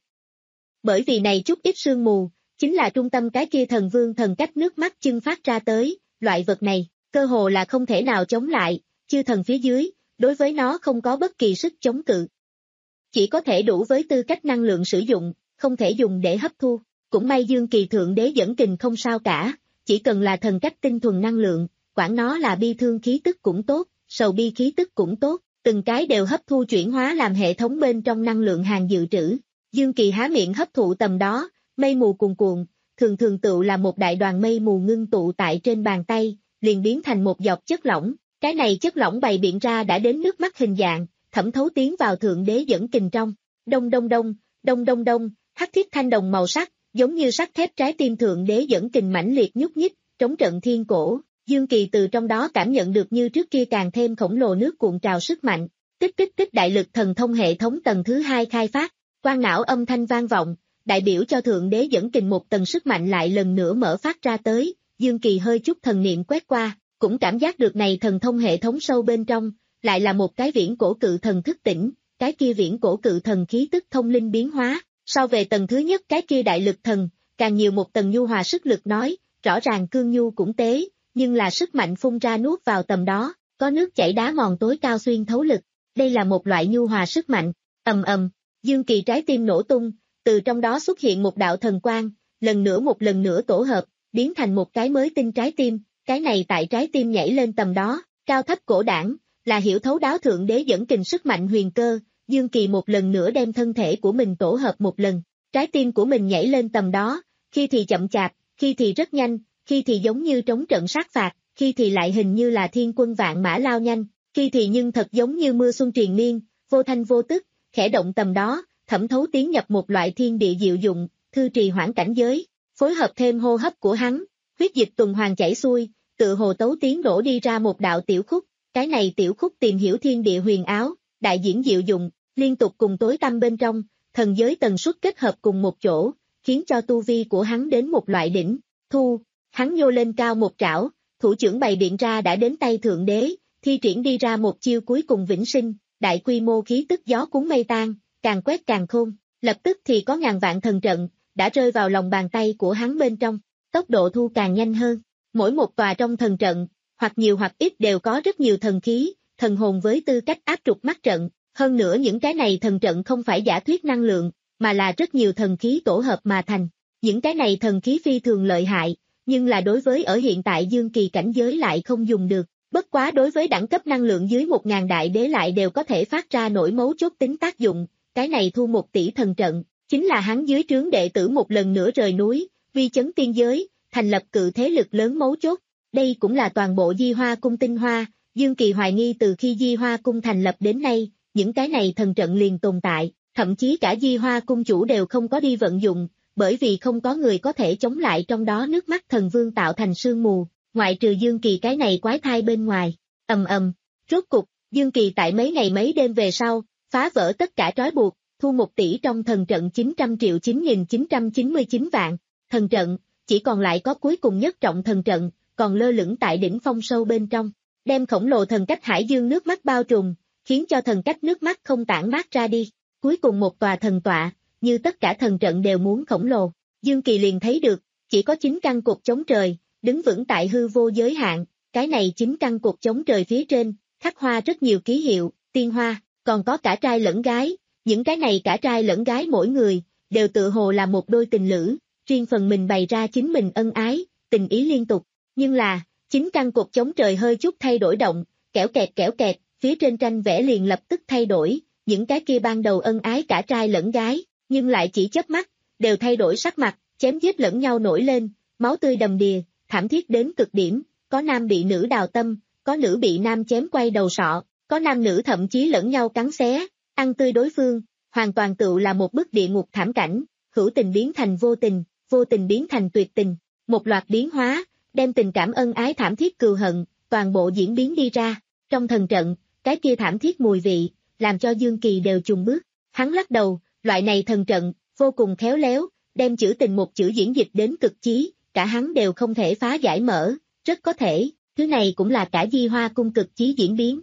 Bởi vì này chút ít sương mù, chính là trung tâm cái kia thần vương thần cách nước mắt chưng phát ra tới, loại vật này, cơ hồ là không thể nào chống lại, chư thần phía dưới, đối với nó không có bất kỳ sức chống cự. Chỉ có thể đủ với tư cách năng lượng sử dụng, không thể dùng để hấp thu, cũng may Dương Kỳ thượng đế dẫn kình không sao cả, chỉ cần là thần cách tinh thuần năng lượng, quản nó là bi thương khí tức cũng tốt, sầu bi khí tức cũng tốt, từng cái đều hấp thu chuyển hóa làm hệ thống bên trong năng lượng hàng dự trữ. Dương Kỳ há miệng hấp thụ tầm đó, mây mù cuồn cuộn, thường thường tựu là một đại đoàn mây mù ngưng tụ tại trên bàn tay, liền biến thành một dọc chất lỏng. Cái này chất lỏng bày biện ra đã đến nước mắt hình dạng, thẩm thấu tiến vào thượng đế dẫn kình trong. Đông đông đông, đông đông đông, hắc thiết thanh đồng màu sắc, giống như sắt thép trái tim thượng đế dẫn kình mãnh liệt nhúc nhích, trống trận thiên cổ. Dương Kỳ từ trong đó cảm nhận được như trước kia càng thêm khổng lồ nước cuộn trào sức mạnh. Tích tích tích đại lực thần thông hệ thống tầng thứ hai khai phát, quang não âm thanh vang vọng, đại biểu cho thượng đế dẫn kình một tầng sức mạnh lại lần nữa mở phát ra tới. Dương Kỳ hơi chút thần niệm quét qua, cũng cảm giác được này thần thông hệ thống sâu bên trong, lại là một cái viễn cổ cự thần thức tỉnh, cái kia viễn cổ cự thần khí tức thông linh biến hóa, so về tầng thứ nhất cái kia đại lực thần, càng nhiều một tầng nhu hòa sức lực nói, rõ ràng cương nhu cũng tế, nhưng là sức mạnh phun ra nuốt vào tầm đó, có nước chảy đá mòn tối cao xuyên thấu lực, đây là một loại nhu hòa sức mạnh, ầm ầm, Dương Kỳ trái tim nổ tung, từ trong đó xuất hiện một đạo thần quang, lần nữa một lần nữa tổ hợp, biến thành một cái mới tinh trái tim, cái này tại trái tim nhảy lên tầm đó, cao thấp cổ đảng, là hiểu thấu đáo thượng đế dẫn kình sức mạnh huyền cơ, Dương Kỳ một lần nữa đem thân thể của mình tổ hợp một lần, trái tim của mình nhảy lên tầm đó, khi thì chậm chạp, khi thì rất nhanh, khi thì giống như trống trận sát phạt, khi thì lại hình như là thiên quân vạn mã lao nhanh, khi thì nhưng thật giống như mưa xuân triền miên, vô thanh vô tức, khẽ động tầm đó, thẩm thấu tiến nhập một loại thiên địa diệu dụng, thư trì hoãn cảnh giới, phối hợp thêm hô hấp của hắn, huyết dịch tuần hoàn chảy xuôi, tự hồ tấu tiến đổ đi ra một đạo tiểu khúc, cái này tiểu khúc tìm hiểu thiên địa huyền áo, đại diễn diệu dụng, liên tục cùng tối tăm bên trong, thần giới tần suất kết hợp cùng một chỗ, khiến cho tu vi của hắn đến một loại đỉnh, thu, hắn nhô lên cao một trảo, thủ trưởng bày biện ra đã đến tay thượng đế, thi triển đi ra một chiêu cuối cùng vĩnh sinh, đại quy mô khí tức gió cuốn mây tan, càng quét càng khôn, lập tức thì có ngàn vạn thần trận, đã rơi vào lòng bàn tay của hắn bên trong, tốc độ thu càng nhanh hơn, mỗi một tòa trong thần trận, hoặc nhiều hoặc ít đều có rất nhiều thần khí, thần hồn với tư cách áp trục mắt trận, hơn nữa những cái này thần trận không phải giả thuyết năng lượng, mà là rất nhiều thần khí tổ hợp mà thành, những cái này thần khí phi thường lợi hại, nhưng là đối với ở hiện tại Dương Kỳ cảnh giới lại không dùng được, bất quá đối với đẳng cấp năng lượng dưới một ngàn đại đế lại đều có thể phát ra nổi mấu chốt tính tác dụng, cái này thu một tỷ thần trận, chính là hắn dưới trướng đệ tử một lần nữa rời núi, vi chấn tiên giới, thành lập cự thế lực lớn mấu chốt, đây cũng là toàn bộ Di Hoa cung tinh hoa, Dương Kỳ hoài nghi từ khi Di Hoa cung thành lập đến nay, những cái này thần trận liền tồn tại, thậm chí cả Di Hoa cung chủ đều không có đi vận dụng, bởi vì không có người có thể chống lại trong đó nước mắt thần vương tạo thành sương mù, ngoại trừ Dương Kỳ cái này quái thai bên ngoài, ầm ầm, rốt cục, Dương Kỳ tại mấy ngày mấy đêm về sau, phá vỡ tất cả trói buộc, thu một tỷ trong thần trận chín trăm triệu chín nghìn chín trăm chín mươi chín vạn, thần trận, chỉ còn lại có cuối cùng nhất trọng thần trận, còn lơ lửng tại đỉnh phong sâu bên trong, đem khổng lồ thần cách hải dương nước mắt bao trùm, khiến cho thần cách nước mắt không tản mát ra đi, cuối cùng một tòa thần tọa, như tất cả thần trận đều muốn khổng lồ, Dương Kỳ liền thấy được, chỉ có chín căn cột chống trời, đứng vững tại hư vô giới hạn, cái này chín căn cột chống trời phía trên, khắc hoa rất nhiều ký hiệu, tiên hoa, còn có cả trai lẫn gái, những cái này cả trai lẫn gái mỗi người, đều tự hồ là một đôi tình lữ, riêng phần mình bày ra chính mình ân ái, tình ý liên tục, nhưng là, chín căn cột chống trời hơi chút thay đổi động, kẽo kẹt kẽo kẹt, phía trên tranh vẽ liền lập tức thay đổi, những cái kia ban đầu ân ái cả trai lẫn gái, nhưng lại chỉ chớp mắt, đều thay đổi sắc mặt, chém giết lẫn nhau nổi lên, máu tươi đầm đìa, thảm thiết đến cực điểm, có nam bị nữ đào tâm, có nữ bị nam chém quay đầu sọ, có nam nữ thậm chí lẫn nhau cắn xé, ăn tươi đối phương, hoàn toàn tựu là một bức địa ngục thảm cảnh, hữu tình biến thành vô tình, vô tình biến thành tuyệt tình, một loạt biến hóa, đem tình cảm ân ái thảm thiết cừu hận, toàn bộ diễn biến đi ra, trong thần trận, cái kia thảm thiết mùi vị, làm cho Dương Kỳ đều chùng bước, hắn lắc đầu, loại này thần trận, vô cùng khéo léo, đem chữ tình một chữ diễn dịch đến cực chí, cả hắn đều không thể phá giải mở, rất có thể, thứ này cũng là cả Di Hoa cung cực chí diễn biến.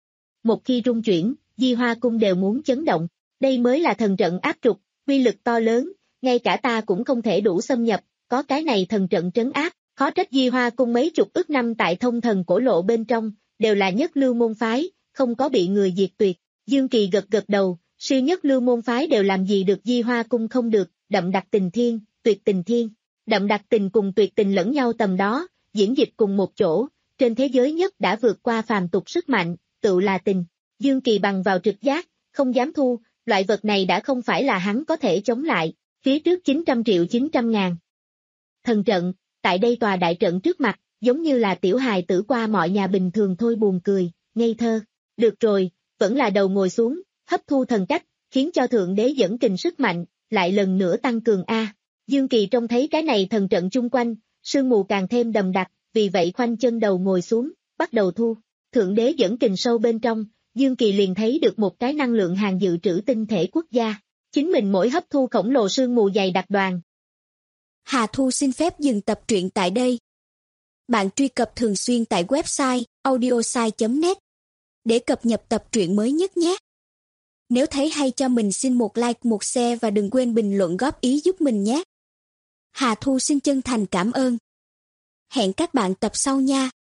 Một khi rung chuyển, Di Hoa cung đều muốn chấn động, đây mới là thần trận áp trục, uy lực to lớn, ngay cả ta cũng không thể đủ xâm nhập, có cái này thần trận trấn áp, khó trách Di Hoa cung mấy chục ức năm tại thông thần cổ lộ bên trong, đều là nhất lưu môn phái, không có bị người diệt tuyệt. Dương Kỳ gật gật đầu, siêu nhất lưu môn phái đều làm gì được Di Hoa cung không được, đậm đặc tình thiên, tuyệt tình thiên, đậm đặc tình cùng tuyệt tình lẫn nhau tầm đó, diễn dịch cùng một chỗ, trên thế giới nhất đã vượt qua phàm tục sức mạnh, tự là tình. Dương Kỳ bằng vào trực giác, không dám thu, loại vật này đã không phải là hắn có thể chống lại, phía trước chín trăm triệu chín trăm ngàn. Thần trận, tại đây tòa đại trận trước mặt, giống như là tiểu hài tử qua mọi nhà bình thường thôi, buồn cười, ngây thơ. Được rồi, vẫn là đầu ngồi xuống, hấp thu thần cách, khiến cho thượng đế dẫn kình sức mạnh, lại lần nữa tăng cường A. Dương Kỳ trông thấy cái này thần trận chung quanh, sương mù càng thêm đậm đặc, vì vậy khoanh chân đầu ngồi xuống, bắt đầu thu. Thượng đế dẫn kình sâu bên trong, Dương Kỳ liền thấy được một cái năng lượng hàng dự trữ tinh thể quốc gia. Chính mình mỗi hấp thu khổng lồ sương mù dày đặc đoàn. Hà Thu xin phép dừng tập truyện tại đây. Bạn truy cập thường xuyên tại website audiosai chấm net để cập nhật tập truyện mới nhất nhé. Nếu thấy hay cho mình xin một like, một share và đừng quên bình luận góp ý giúp mình nhé. Hà Thu xin chân thành cảm ơn. Hẹn các bạn tập sau nha.